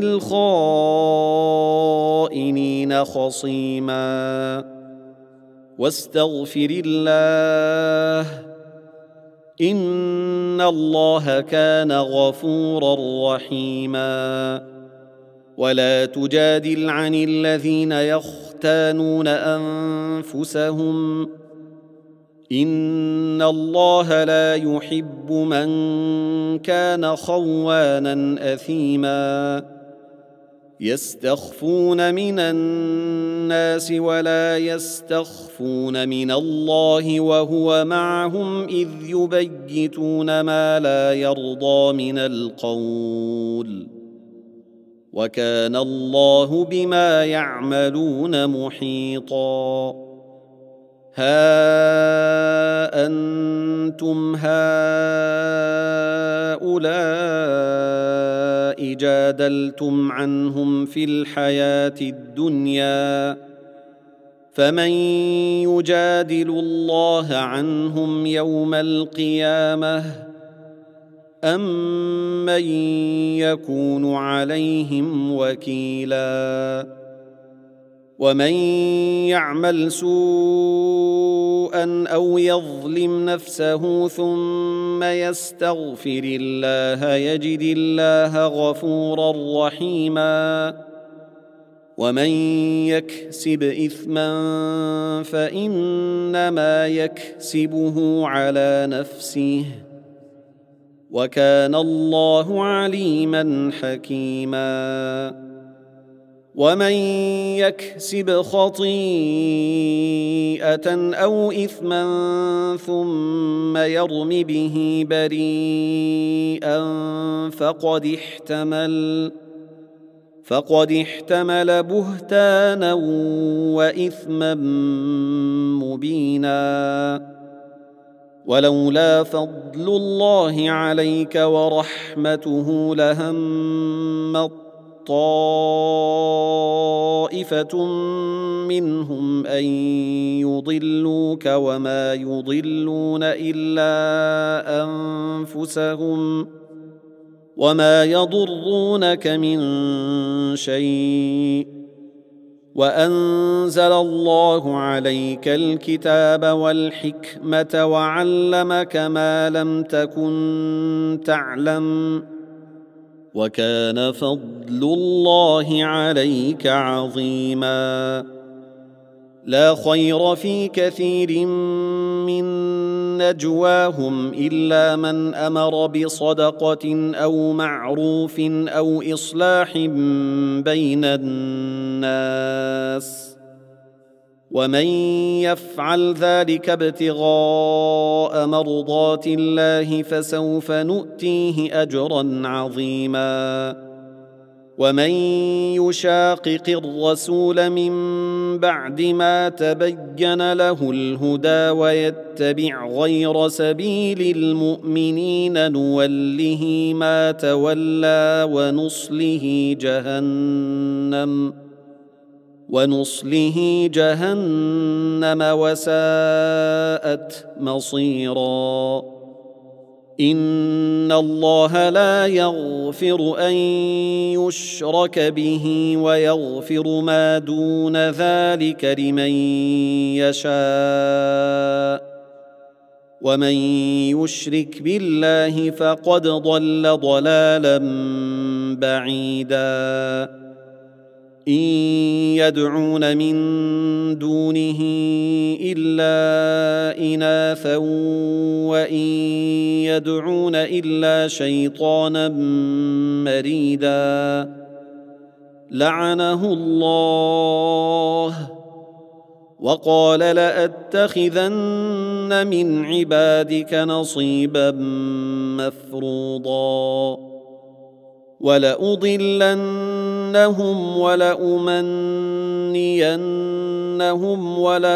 للخائنين خصيما واستغفر الله إن الله كان غفورا رحيما ولا تجادل عن الذين يختانون أنفسهم إن الله لا يحب من كان خوانا أثيما يستخفون من الناس ولا يستخفون من الله وهو معهم إذ يبيتون ما لا يرضى من القول وكان الله بما يعملون محيطا ها أنتم هؤلاء الذي جادلتم عنهم في الحياة الدنيا فمن يجادل الله عنهم يوم القيامة أم من يكون عليهم وكيلا ومن يعمل سوءا أو يظلم نفسه ثم يستغفر الله يجد الله غفورا رحيما ومن يكسب إثما فإنما يكسبه على نفسه وكان الله عليما حكيما ومن يكسب خطيئة أو إثما ثم يرم به بريئا فقد احتمل فقد احتمل بهتانا وإثما مبينا ولولا فضل الله عليك ورحمته لهم طائفة منهم أن يضلوك وما يضلون إلا أنفسهم وما يضرونك من شيء وأنزل الله عليك الكتاب والحكمة وعلمك ما لم تكن تعلم وكان فضل الله عليك عظيما لا خير في كثير من نجواهم إلا من أمر بصدقة أو معروف أو إصلاح بين الناس ومن يفعل ذلك ابتغاء مرضات الله فسوف نؤتيه أجرا عظيما ومن يشاقق الرسول من بعد ما تبين له الهدى ويتبع غير سبيل المؤمنين نوله ما تولى ونصله جهنم ونصله جهنم وساءت مصيرا إن الله لا يغفر أن يشرك به ويغفر ما دون ذلك لمن يشاء ومن يشرك بالله فقد ضل ضلالا بعيدا إن يدعون من دونه إلا إناثا وإن يدعون إلا شيطانا مريدا لعنه الله وقال لأتخذن من عبادك نصيبا مفروضا ولأضلنهم ولأمنينهم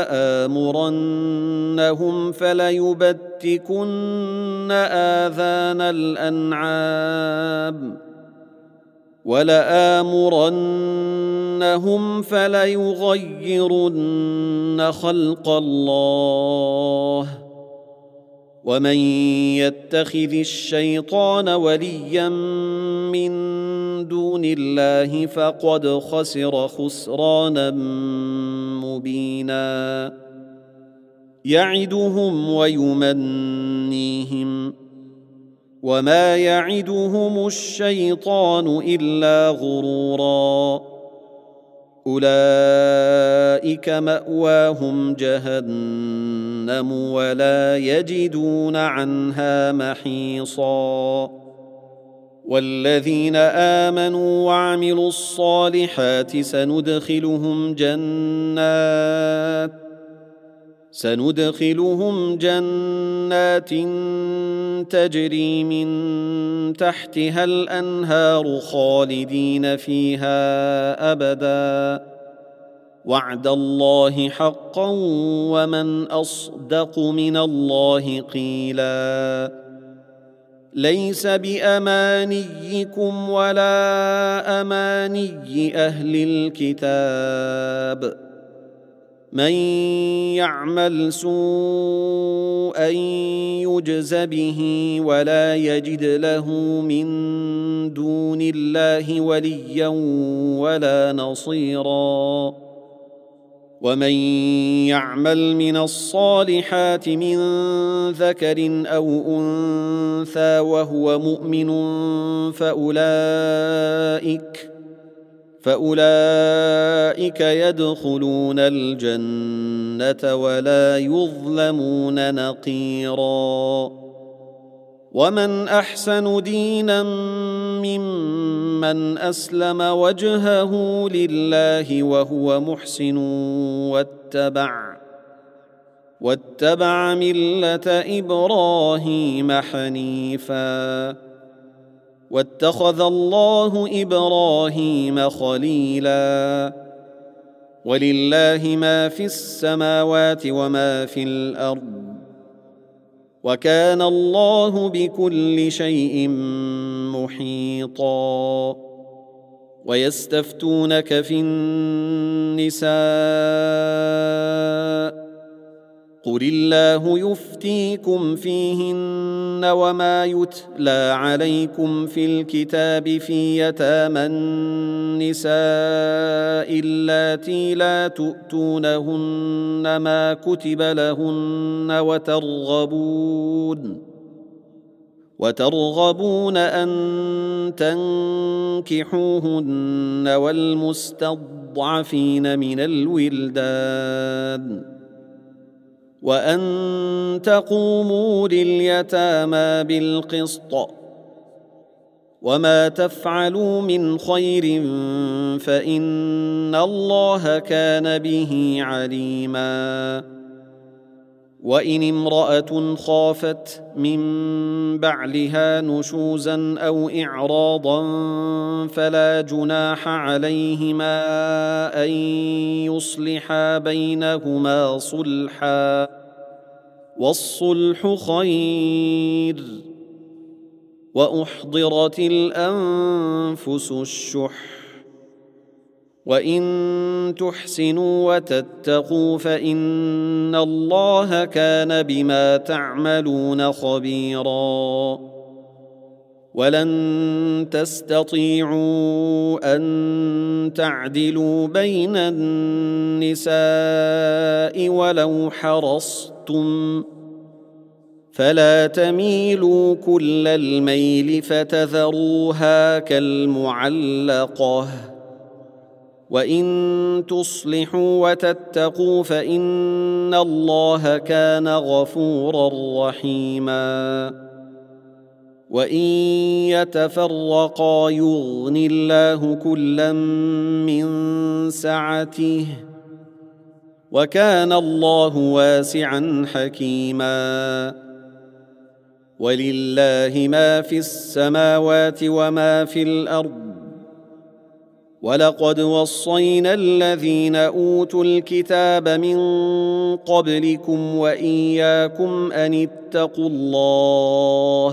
ولآمرنهم فليبتكن آذان الأنعام ولآمرنهم فليغيرن خلق الله ومن يتخذ الشيطان وليا من دون الله فقد خسر خسرانا مبينا يعدهم ويمنيهم وما يعدهم الشيطان إلا غرورا أولئك مأواهم جهنم ولا يجدون عنها محيصا والذين آمنوا وعملوا الصالحات سندخلهم جنات سندخلهم جنات تجري من تحتها الأنهار خالدين فيها أبدا وعد الله حقا ومن أصدق من الله قيلا ليس بأمانيكم ولا أماني أهل الكتاب، من يعمل سوءا يجز به ولا يجد له من دون الله وليا ولا نصيرا. ومن يعمل من الصالحات من ذكر أو أنثى وهو مؤمن فأولئك فأولئك يدخلون الجنة ولا يظلمون نقيرا. ومن أحسن دينا ممن أسلم وجهه لله وهو محسن واتبع واتبع ملة إبراهيم حنيفا واتخذ الله إبراهيم خليلا. ولله ما في السماوات وما في الأرض وكان الله بكل شيء محيطا. ويستفتونك في النساء قل الله يفتيكم فيهن وما يتلى عليكم في الكتاب في يتامى النساء اللاتي لا تؤتونهن ما كتب لهن وترغبون وترغبون أن تنكحوهن والمستضعفين من الولدان وأن تقوموا لليتامى بالقسط وما تفعلوا من خير فإن الله كان به عليما. وإن امرأة خافت من بعلها نشوزا أو إعراضا فلا جناح عليهما أن يصلحا بينهما صلحا والصلح خير. وأحضرت الأنفس الشح وإن تحسنوا وتتقوا فإن الله كان بما تعملون خبيرا. ولن تستطيعوا أن تعدلوا بين النساء ولو حرصتم فلا تميلوا كل الميل فتذروها كالمعلقة. وإن تصلحوا وتتقوا فإن الله كان غفورا رحيما. وإن يتفرقا يغن الله كلا من سعته وكان الله واسعا حكيما. ولله ما في السماوات وما في الأرض ولقد وصينا الذين أوتوا الكتاب من قبلكم وإياكم أن اتقوا الله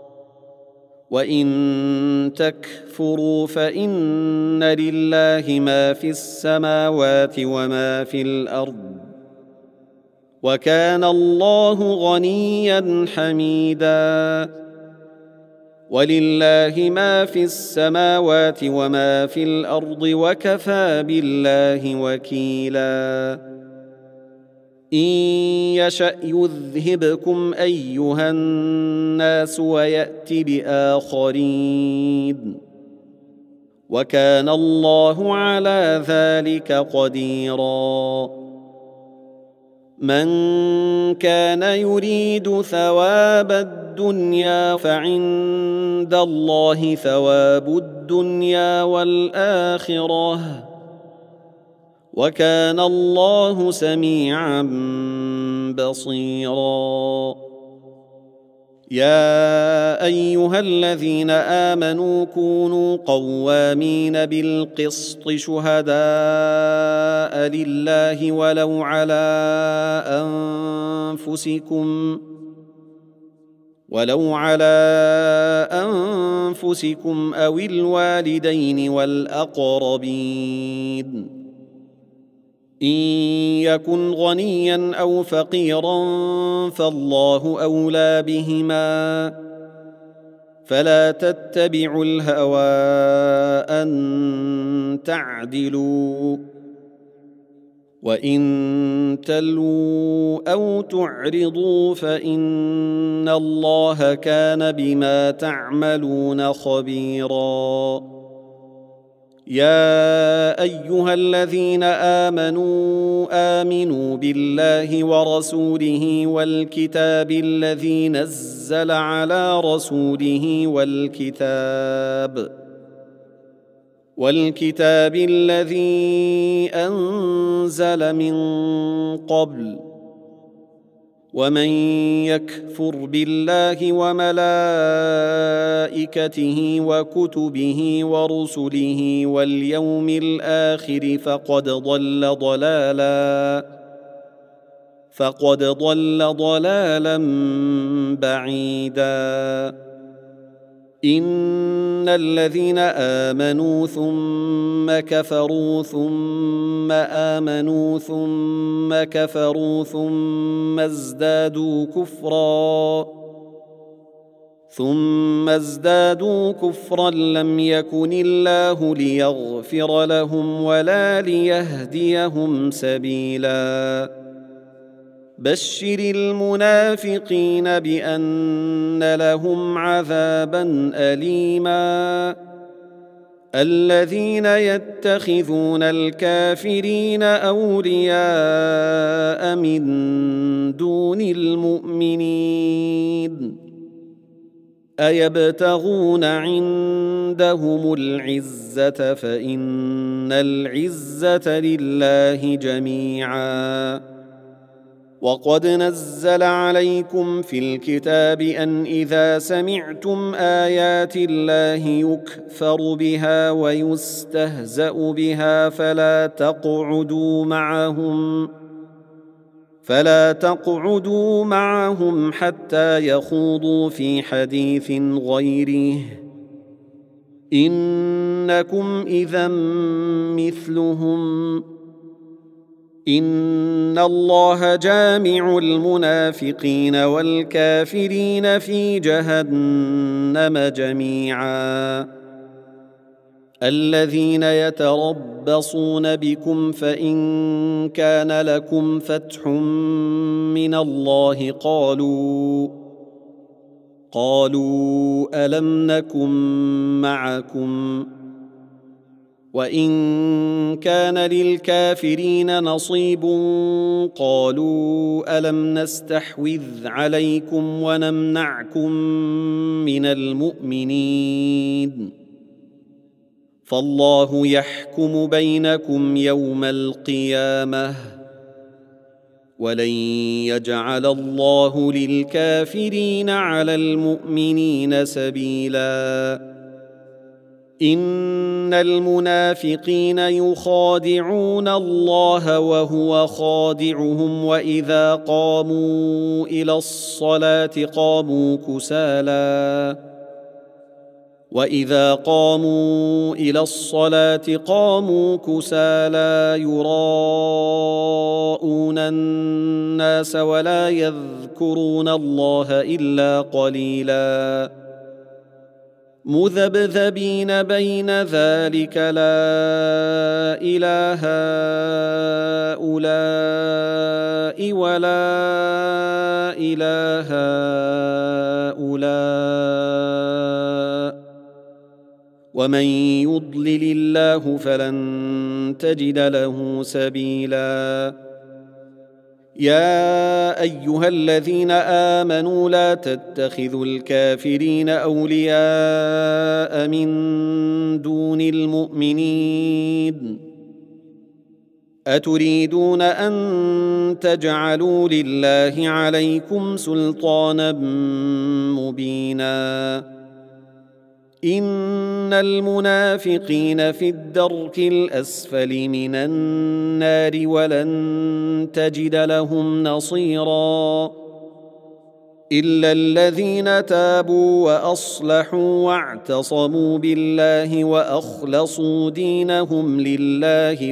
وإن تكفروا فإن لله ما في السماوات وما في الأرض وكان الله غنيا حميدا. ولله ما في السماوات وما في الأرض وكفى بالله وكيلا. إن يشأ يذهبكم أيها الناس ويأت بآخرين وكان الله على ذلك قديرا. من كان يريد ثواب الدنيا فعند الله ثواب الدنيا والآخرة وكان الله سميعا بصيرا. يا أيها الذين آمنوا كونوا قوامين بالقسط شهداء لله ولو على أنفسكم ولو على أنفسكم أو الوالدين والأقربين إن يكن غنيا أو فقيرا فالله أولى بهما فلا تتبعوا الهوى أن تعدلوا وإن تلووا أو تعرضوا فإن الله كان بما تعملون خبيرا. يا أيها الذين آمنوا آمنوا بالله ورسوله والكتاب الذي نزل على رسوله والكتاب والكتاب الذي أنزل من قبل ومن يكفر بالله وملائكته وكتبه ورسله واليوم الآخر فقد ضل ضلالا فقد ضل ضلالا بعيدا. إن الذين آمنوا ثم كفروا ثم آمنوا ثم كفروا ثم ازدادوا كفرا ثم ازدادوا كفرا لم يكن الله ليغفر لهم ولا ليهديهم سبيلا. بشر المنافقين بأن لهم عذابا أليما. الذين يتخذون الكافرين أولياء من دون المؤمنين أيبتغون عندهم العزة فإن العزة لله جميعا. وقد نزل عليكم في الكتاب أن إذا سمعتم آيات الله يكفر بها ويستهزأ بها فلا تقعدوا معهم فلا تقعدوا معهم حتى يخوضوا في حديث غيره إنكم إذا مثلهم إن الله جامع المنافقين والكافرين في جهنم جميعا. الذين يتربصون بكم فإن كان لكم فتح من الله قالوا قالوا ألم نكن معكم وإن كان للكافرين نصيب قالوا ألم نستحوذ عليكم ونمنعكم من المؤمنين فالله يحكم بينكم يوم القيامة ولن يجعل الله للكافرين على المؤمنين سبيلا. إن المنافقين يخادعون الله وهو خادعهم وإذا قاموا إلى الصلاة قاموا كسالى وإذا قاموا إلى الصلاة قاموا كسالى يراءون الناس ولا يذكرون الله إلا قليلا. مذبذبين بين ذلك لا إله هؤلاء ولا إله هؤلاء ومن يضلل الله فلن تجد له سبيلا. يا أيها الذين آمنوا لا تتخذوا الكافرين أولياء من دون المؤمنين أتريدون أن تجعلوا لله عليكم سلطانا مبينا. إن المنافقين في الدرك الأسفل من النار ولن تجد لهم نصيرا. إلا الذين تابوا وأصلحوا واعتصموا بالله وأخلصوا دينهم لله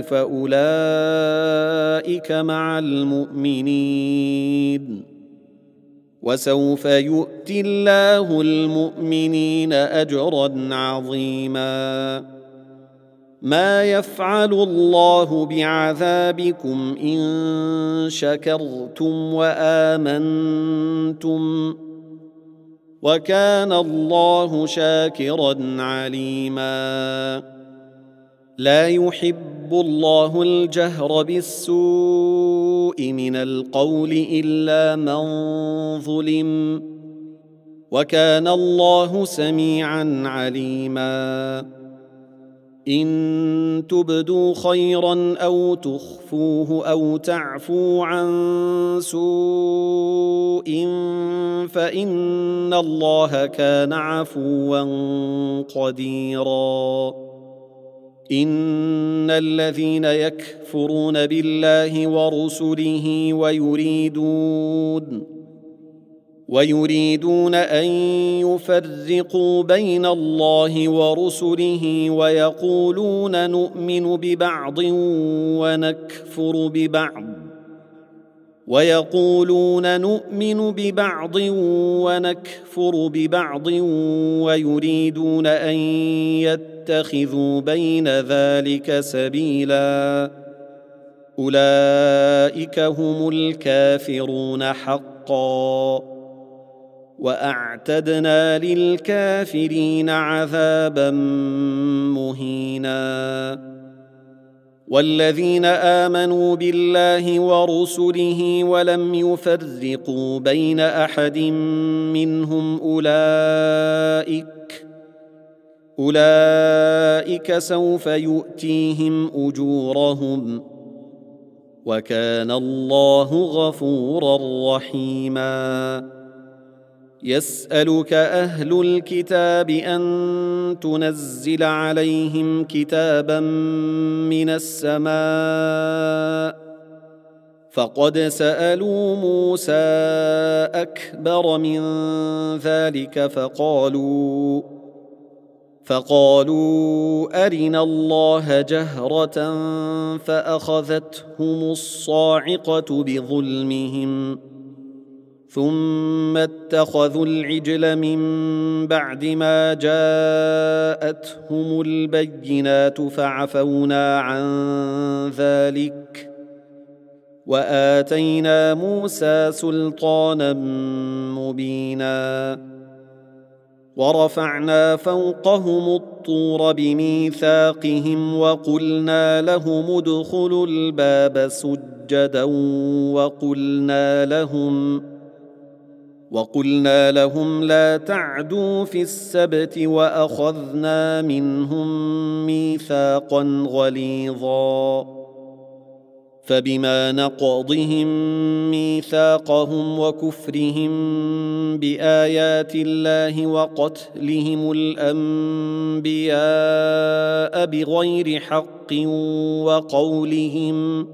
فأولئك مع المؤمنين، وسوف يؤتي الله المؤمنين أجرا عظيما. ما يفعل الله بعذابكم إن شكرتم وآمنتم، وكان الله شاكرا عليما. لا يحب الله الجهر بالسوء من القول إلا من ظلم، وكان الله سميعا عليما. إن تبدوا خيرا أو تخفوه أو تعفو عن سوء فإن الله كان عفوا قديرا. إن الذين يكفرون بالله ورسله ويريدون ويريدون أن يفرقوا بين الله ورسله ويقولون نؤمن ببعض ونكفر ببعض ويقولون نؤمن ببعض ونكفر ببعض ويريدون أن يتخذوا بين ذلك سبيلا، أولئك هم الكافرون حقا، وأعتدنا للكافرين عذابا مهينا. والذين آمنوا بالله ورسله ولم يفرقوا بين أحد منهم أولئك أولئك سوف يؤتيهم أجورهم، وكان الله غفورا رحيما. يسألك أهل الكتاب أن تنزل عليهم كتابا من السماء، فقد سألوا موسى أكبر من ذلك فقالوا فقالوا أرنا الله جهرة فأخذتهم الصاعقة بظلمهم، ثم اتخذوا العجل من بعد ما جاءتهم البينات فعفونا عن ذلك، وآتينا موسى سلطانا مبينا. ورفعنا فوقهم الطور بميثاقهم وقلنا لهم ادخلوا الباب سجدا وقلنا لهم وقلنا لهم لا تعدوا في السبت وأخذنا منهم ميثاقا غليظا. فبما نقضهم ميثاقهم وكفرهم بآيات الله وقتلهم الأنبياء بغير حق وقولهم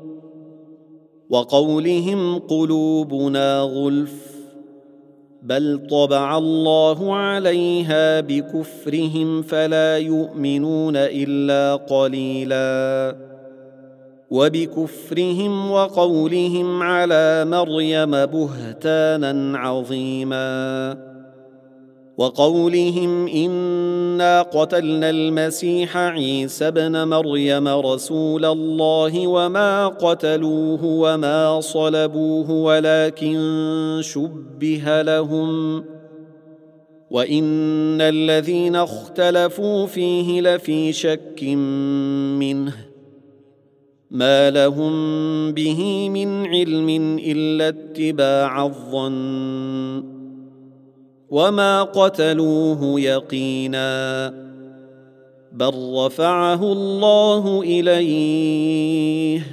وقولهم قلوبنا غلف بل طبع الله عليها بكفرهم فلا يؤمنون إلا قليلا. وبكفرهم وقولهم على مريم بهتانا عظيما، وقولهم إنا قتلنا المسيح عيسى ابن مريم رسول الله وما قتلوه وما صلبوه ولكن شبه لهم، وإن الذين اختلفوا فيه لفي شك منه ما لهم به من علم إلا اتباع الظن، وما قتلوه يقينا بل رفعه الله إليه،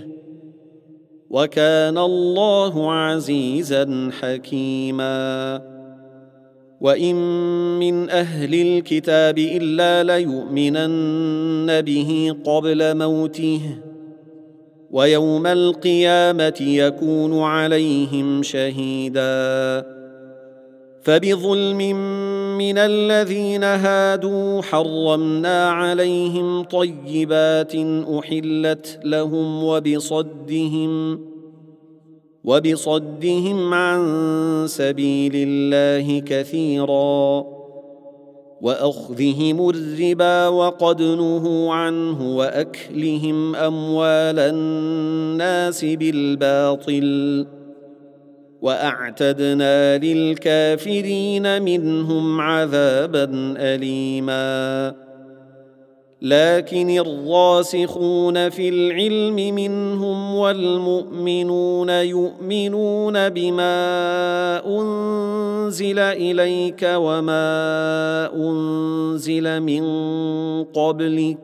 وكان الله عزيزا حكيما. وإن من أهل الكتاب إلا ليؤمنن به قبل موته، ويوم القيامة يكون عليهم شهيدا. فبظلم من الذين هادوا حرمنا عليهم طيبات أحلت لهم وبصدهم وبصدهم عن سبيل الله كثيرا وأخذهم الربا وقد نهوا عنه وأكلهم أموال الناس بالباطل وأعتدنا للكافرين منهم عذابا أليما لكن الراسخون في العلم منهم والمؤمنون يؤمنون بما أنزل إليك وما أنزل من قبلك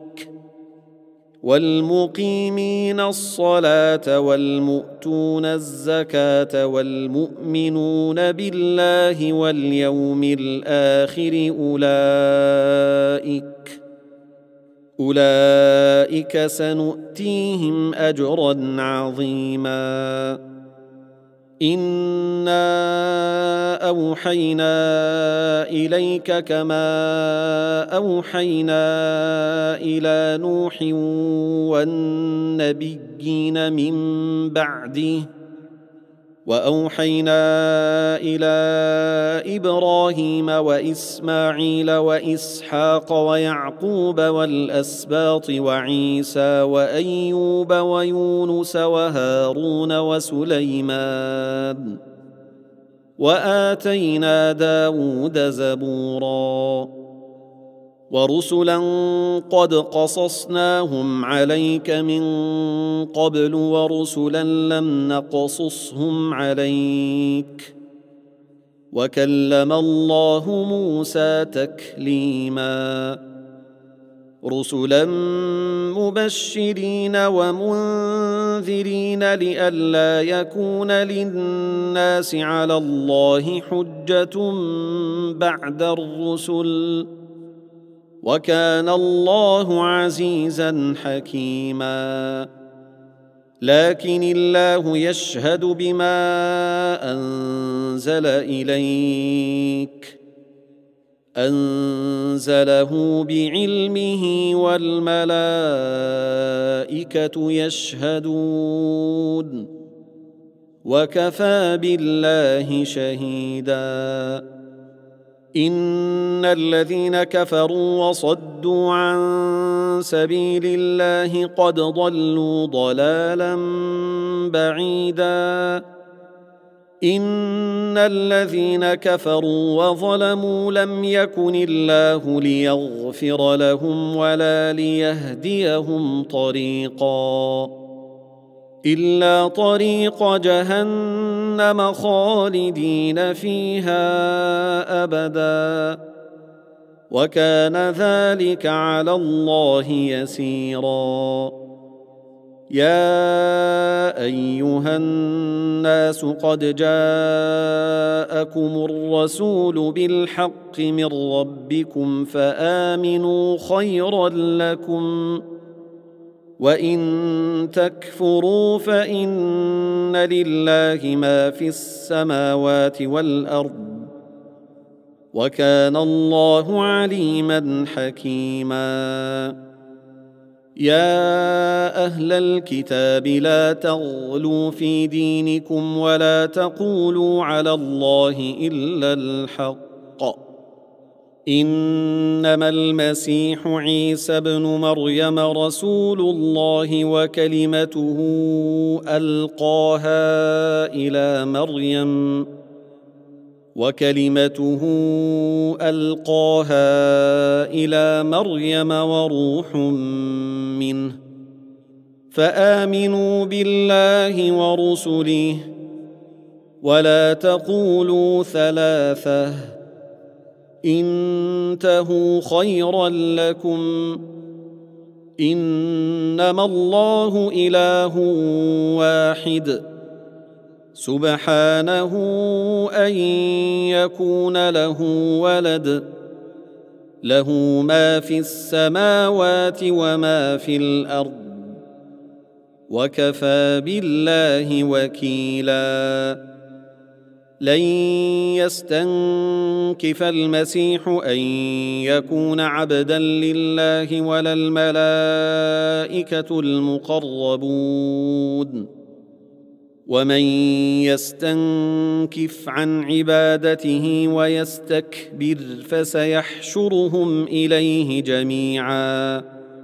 والمقيمين الصلاة والمؤتون الزكاة والمؤمنون بالله واليوم الآخر أولئك أولئك سنؤتيهم أجرا عظيما إنا أوحينا إليك كما أوحينا إلى نوح والنبيين من بعده وأوحينا إلى إبراهيم وإسماعيل وإسحاق ويعقوب والأسباط وعيسى وأيوب ويونس وهارون وسليمان وآتينا داود زبورا ورسلا قد قصصناهم عليك من قبل ورسلا لم نقصصهم عليك وكلم الله موسى تكليما رسلا مبشرين ومنذرين لئلا يكون للناس على الله حجة بعد الرسل وكان الله عزيزا حكيما لكن الله يشهد بما أنزل إليك أنزله بعلمه والملائكة يشهدون وكفى بالله شهيدا إن الذين كفروا وصدوا عن سبيل الله قد ضلوا ضلالا بعيدا إن الذين كفروا وظلموا لم يكن الله ليغفر لهم ولا ليهديهم طريقا إلا طريق جهنم خالدين فيها أبدا وكان ذلك على الله يسيرا يا أيها الناس قد جاءكم الرسول بالحق من ربكم فآمنوا خيرا لكم وإن تكفروا فإن لله ما في السماوات والأرض وكان الله عليما حكيما يا أهل الكتاب لا تغلوا في دينكم ولا تقولوا على الله إلا الحق إنما المسيح عيسى ابن مريم رسول الله وكلمته ألقاها إلى مريم وكلمته ألقاها إلى مريم وروح منه فآمنوا بالله ورسله ولا تقولوا ثلاثة انتهوا خيرا لكم إنما الله إله واحد سبحانه أن يكون له ولد له ما في السماوات وما في الأرض وكفى بالله وكيلا لن يستنكف المسيح أن يكون عبدا لله ولا الملائكة المقربون، ومن يستنكف عن عبادته ويستكبر فسيحشرهم إليه جميعا.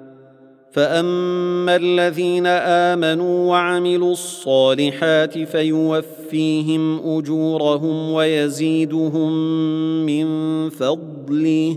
فأما الذين آمنوا وعملوا الصالحات فيوفيهم أجورهم ويزيدهم من فضله،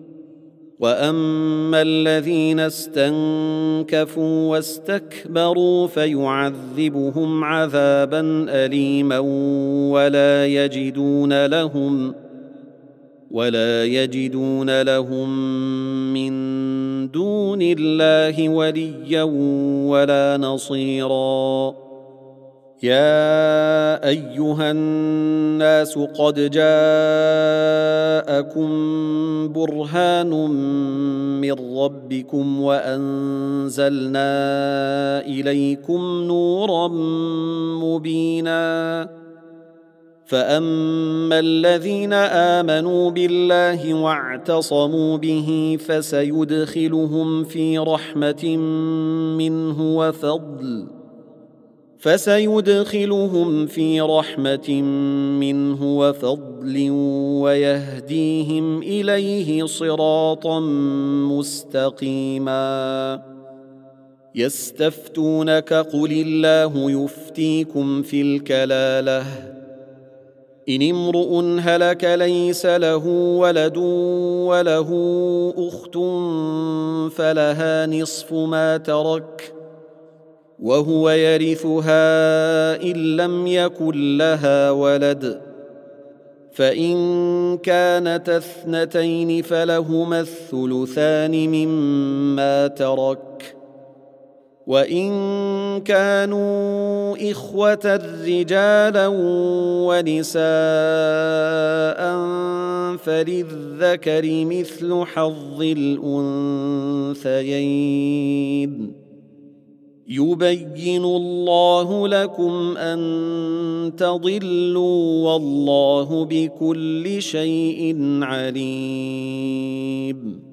وأما الذين استنكفوا واستكبروا فيعذبهم عذابا أليما ولا يجدون لهم ولا يجدون لهم من دون الله وليا ولا نصيرا. يا أيها الناس قد جاءكم برهان من ربكم وأنزلنا إليكم نورا مبينا. فأما الذين آمنوا بالله واعتصموا به فسيدخلهم في رحمة منه وفضل فسيدخلهم في رحمة منه وفضل ويهديهم إليه صراطا مستقيما. يستفتونك قل الله يفتيكم في الكلالة إن امرؤ هلك ليس له ولد وله أخت فلها نصف ما ترك وهو يرثها إن لم يكن لها ولد، فإن كانتا اثنتين فلهما الثلثان مما ترك، وإن كانوا إخوة رجالا ونساء فللذكر مثل حظ الأنثيين. يبين الله لكم أن تضلوا والله بكل شيء عليم.